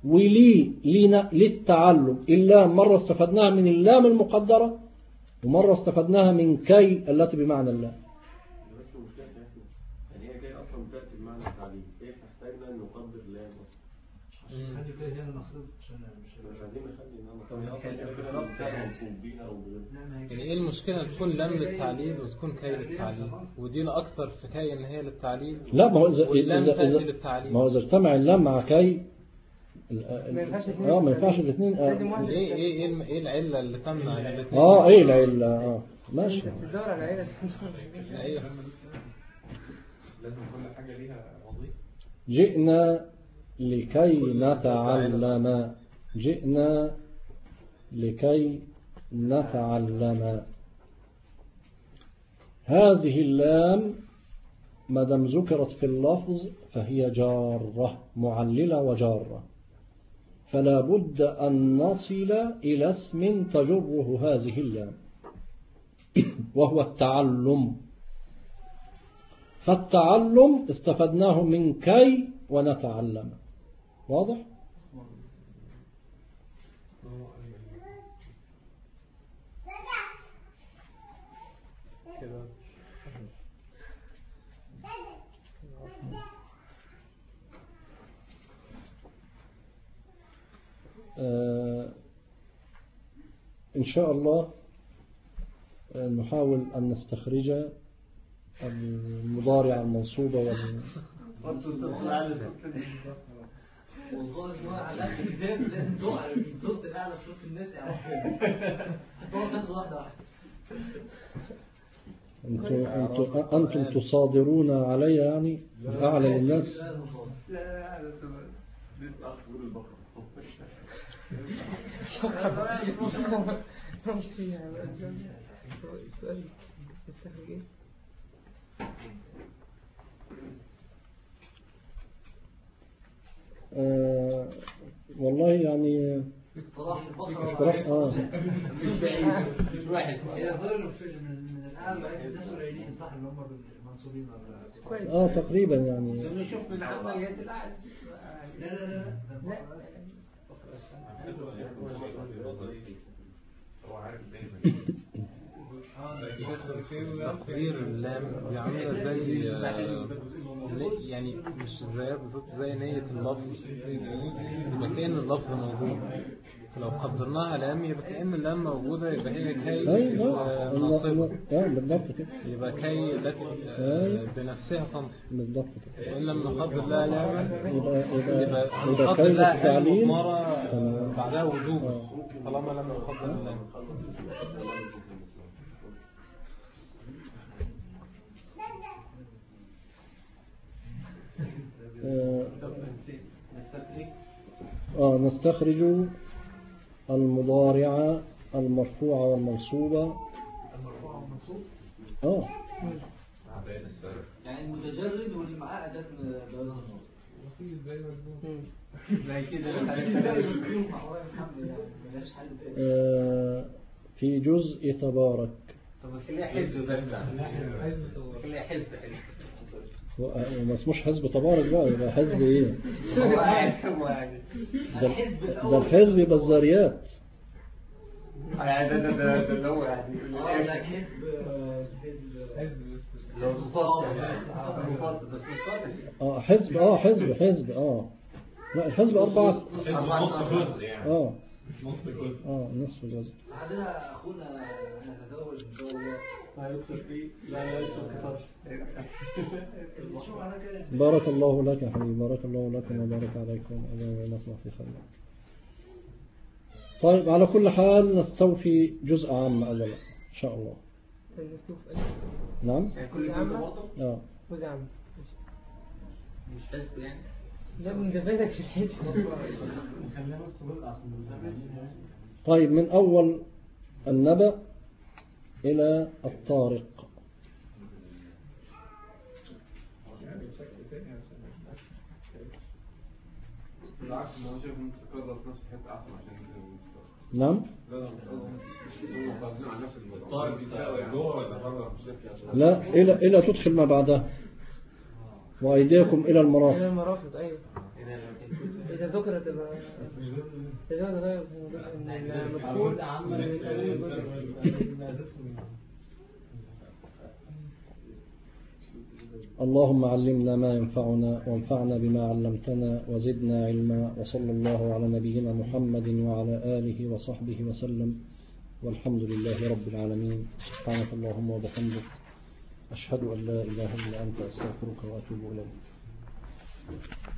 Speaker 1: للتعلم اللام مرة استفدناها من اللام المقدرة، ومرة استفدناها من كي التي بمعنى اللام.
Speaker 6: بس مشكلة يعني هي جاية أصلا بتأتي بمعنى التعليم، كيف تحتاجنا أن نقدر اللام أصلا؟ خلي كده هنا نقصد عشان مش عايزين
Speaker 3: يعني ايه المشكلة تكون لام للتعليل وتكون كي للتعليل، ودينا أكثر في كي إن هي للتعليل.
Speaker 1: لا، ما هو
Speaker 3: إذا
Speaker 1: اجتمع اللام مع كي ما ينفعش الاثنين.
Speaker 3: ايه العلة اللي تمنع الاثنين؟
Speaker 1: ايه العلة؟ ماشي.
Speaker 3: تدور على العلة. ايوه،
Speaker 4: لازم كل حاجة ليها وظيفة.
Speaker 1: جئنا لكي نتعلم، جئنا لكي نتعلم. هذه اللام ما دام ذكرت في اللفظ فهي جارة معللة وجارة، فلا بد أن نصل إلى اسم تجره هذه اللام وهو التعلم. فالتعلم استفدناه من كي ونتعلم، واضح؟ إن شاء الله نحاول أن نستخرج المضارع المنصوبة
Speaker 5: والله ما على اخر الباب لازم تقع صوت الاعلى في صوت الناس يعني تاخد واحده
Speaker 1: أنتم تصادرون علي يعني أعلى الناس.
Speaker 5: لا
Speaker 1: والله يعني
Speaker 5: صراحة مش بعيد، مش واحد إذا ظهر من الأعلى الناس قليلين صح اللي هم
Speaker 2: منصوبين ولا
Speaker 1: اه تقريبا يعني.
Speaker 2: نشوف من عمل يد العاد. لا لا لا
Speaker 4: هو عارف دايما
Speaker 3: تقدير اللام عاملة زي يعني مش زي بالظبط زي نية اللفظ، يبقى كأن اللفظ موجود. لو قدرناها لام يبقى كأن اللام موجودة، يبقى هي كي ناصبة،
Speaker 1: بالضبط كده،
Speaker 3: يبقى كي التي بنفسها تنصب
Speaker 1: بالضبط كده.
Speaker 3: وإن لم نقدر لها لاما
Speaker 1: يبقى
Speaker 3: نقدر لها
Speaker 1: التعليل
Speaker 3: مرة بعدها وجوب طالما لم نقدر اللام.
Speaker 1: نستخرج المضارع المرفوع والمنصوب.
Speaker 5: يعني المتجرد واللي معاه أداة جواز
Speaker 1: في جزء تبارك.
Speaker 2: طب خليها حزب بس، خليها حزب
Speaker 1: وما اسموش حزب تبارك بقى، يبقى حزب ايه؟
Speaker 2: هو قاعد سوا يعني.
Speaker 1: ده الحزب يبقى الذاريات.
Speaker 2: ده اللي هو يعني
Speaker 1: حزب حزب لا الحزب 4
Speaker 4: نص جزء يعني نص جزء
Speaker 1: نصف جزء.
Speaker 5: عندنا أخونا نتزوج إن شاء الله
Speaker 2: لا
Speaker 1: بارك الله لك يا حبيبي، بارك الله لكم وبارك عليكم ونصلح في خير. طيب على كل حال نستوفي جزء عام أولا إن شاء الله. نعم
Speaker 2: كل عام
Speaker 1: جزء عام
Speaker 5: مش حزب يعني.
Speaker 7: لا من دفاتك في الحزب.
Speaker 1: طيب من أول النبأ إلى الطارق.
Speaker 4: بالعكس ما هو شايف ان تكرر في نفس الحته احسن عشان
Speaker 1: نعم
Speaker 4: لا على نفس الطارق بيساوي جوه ولا بره
Speaker 1: لا إلى تدخل ما بعدها وأيديكم إلى المرافق.
Speaker 7: إلى المرافق أيوة. إذا ذكرت إذا غير المذكور
Speaker 1: اللهم علمنا ما ينفعنا وانفعنا بما علمتنا وزدنا علما، وصلى الله على نبينا محمد وعلى آله وصحبه وسلم، والحمد لله رب العالمين. سبحانك اللهم وبحمدك، أشهد أن لا إله إلا أنت، أستغفرك وأتوب إليك.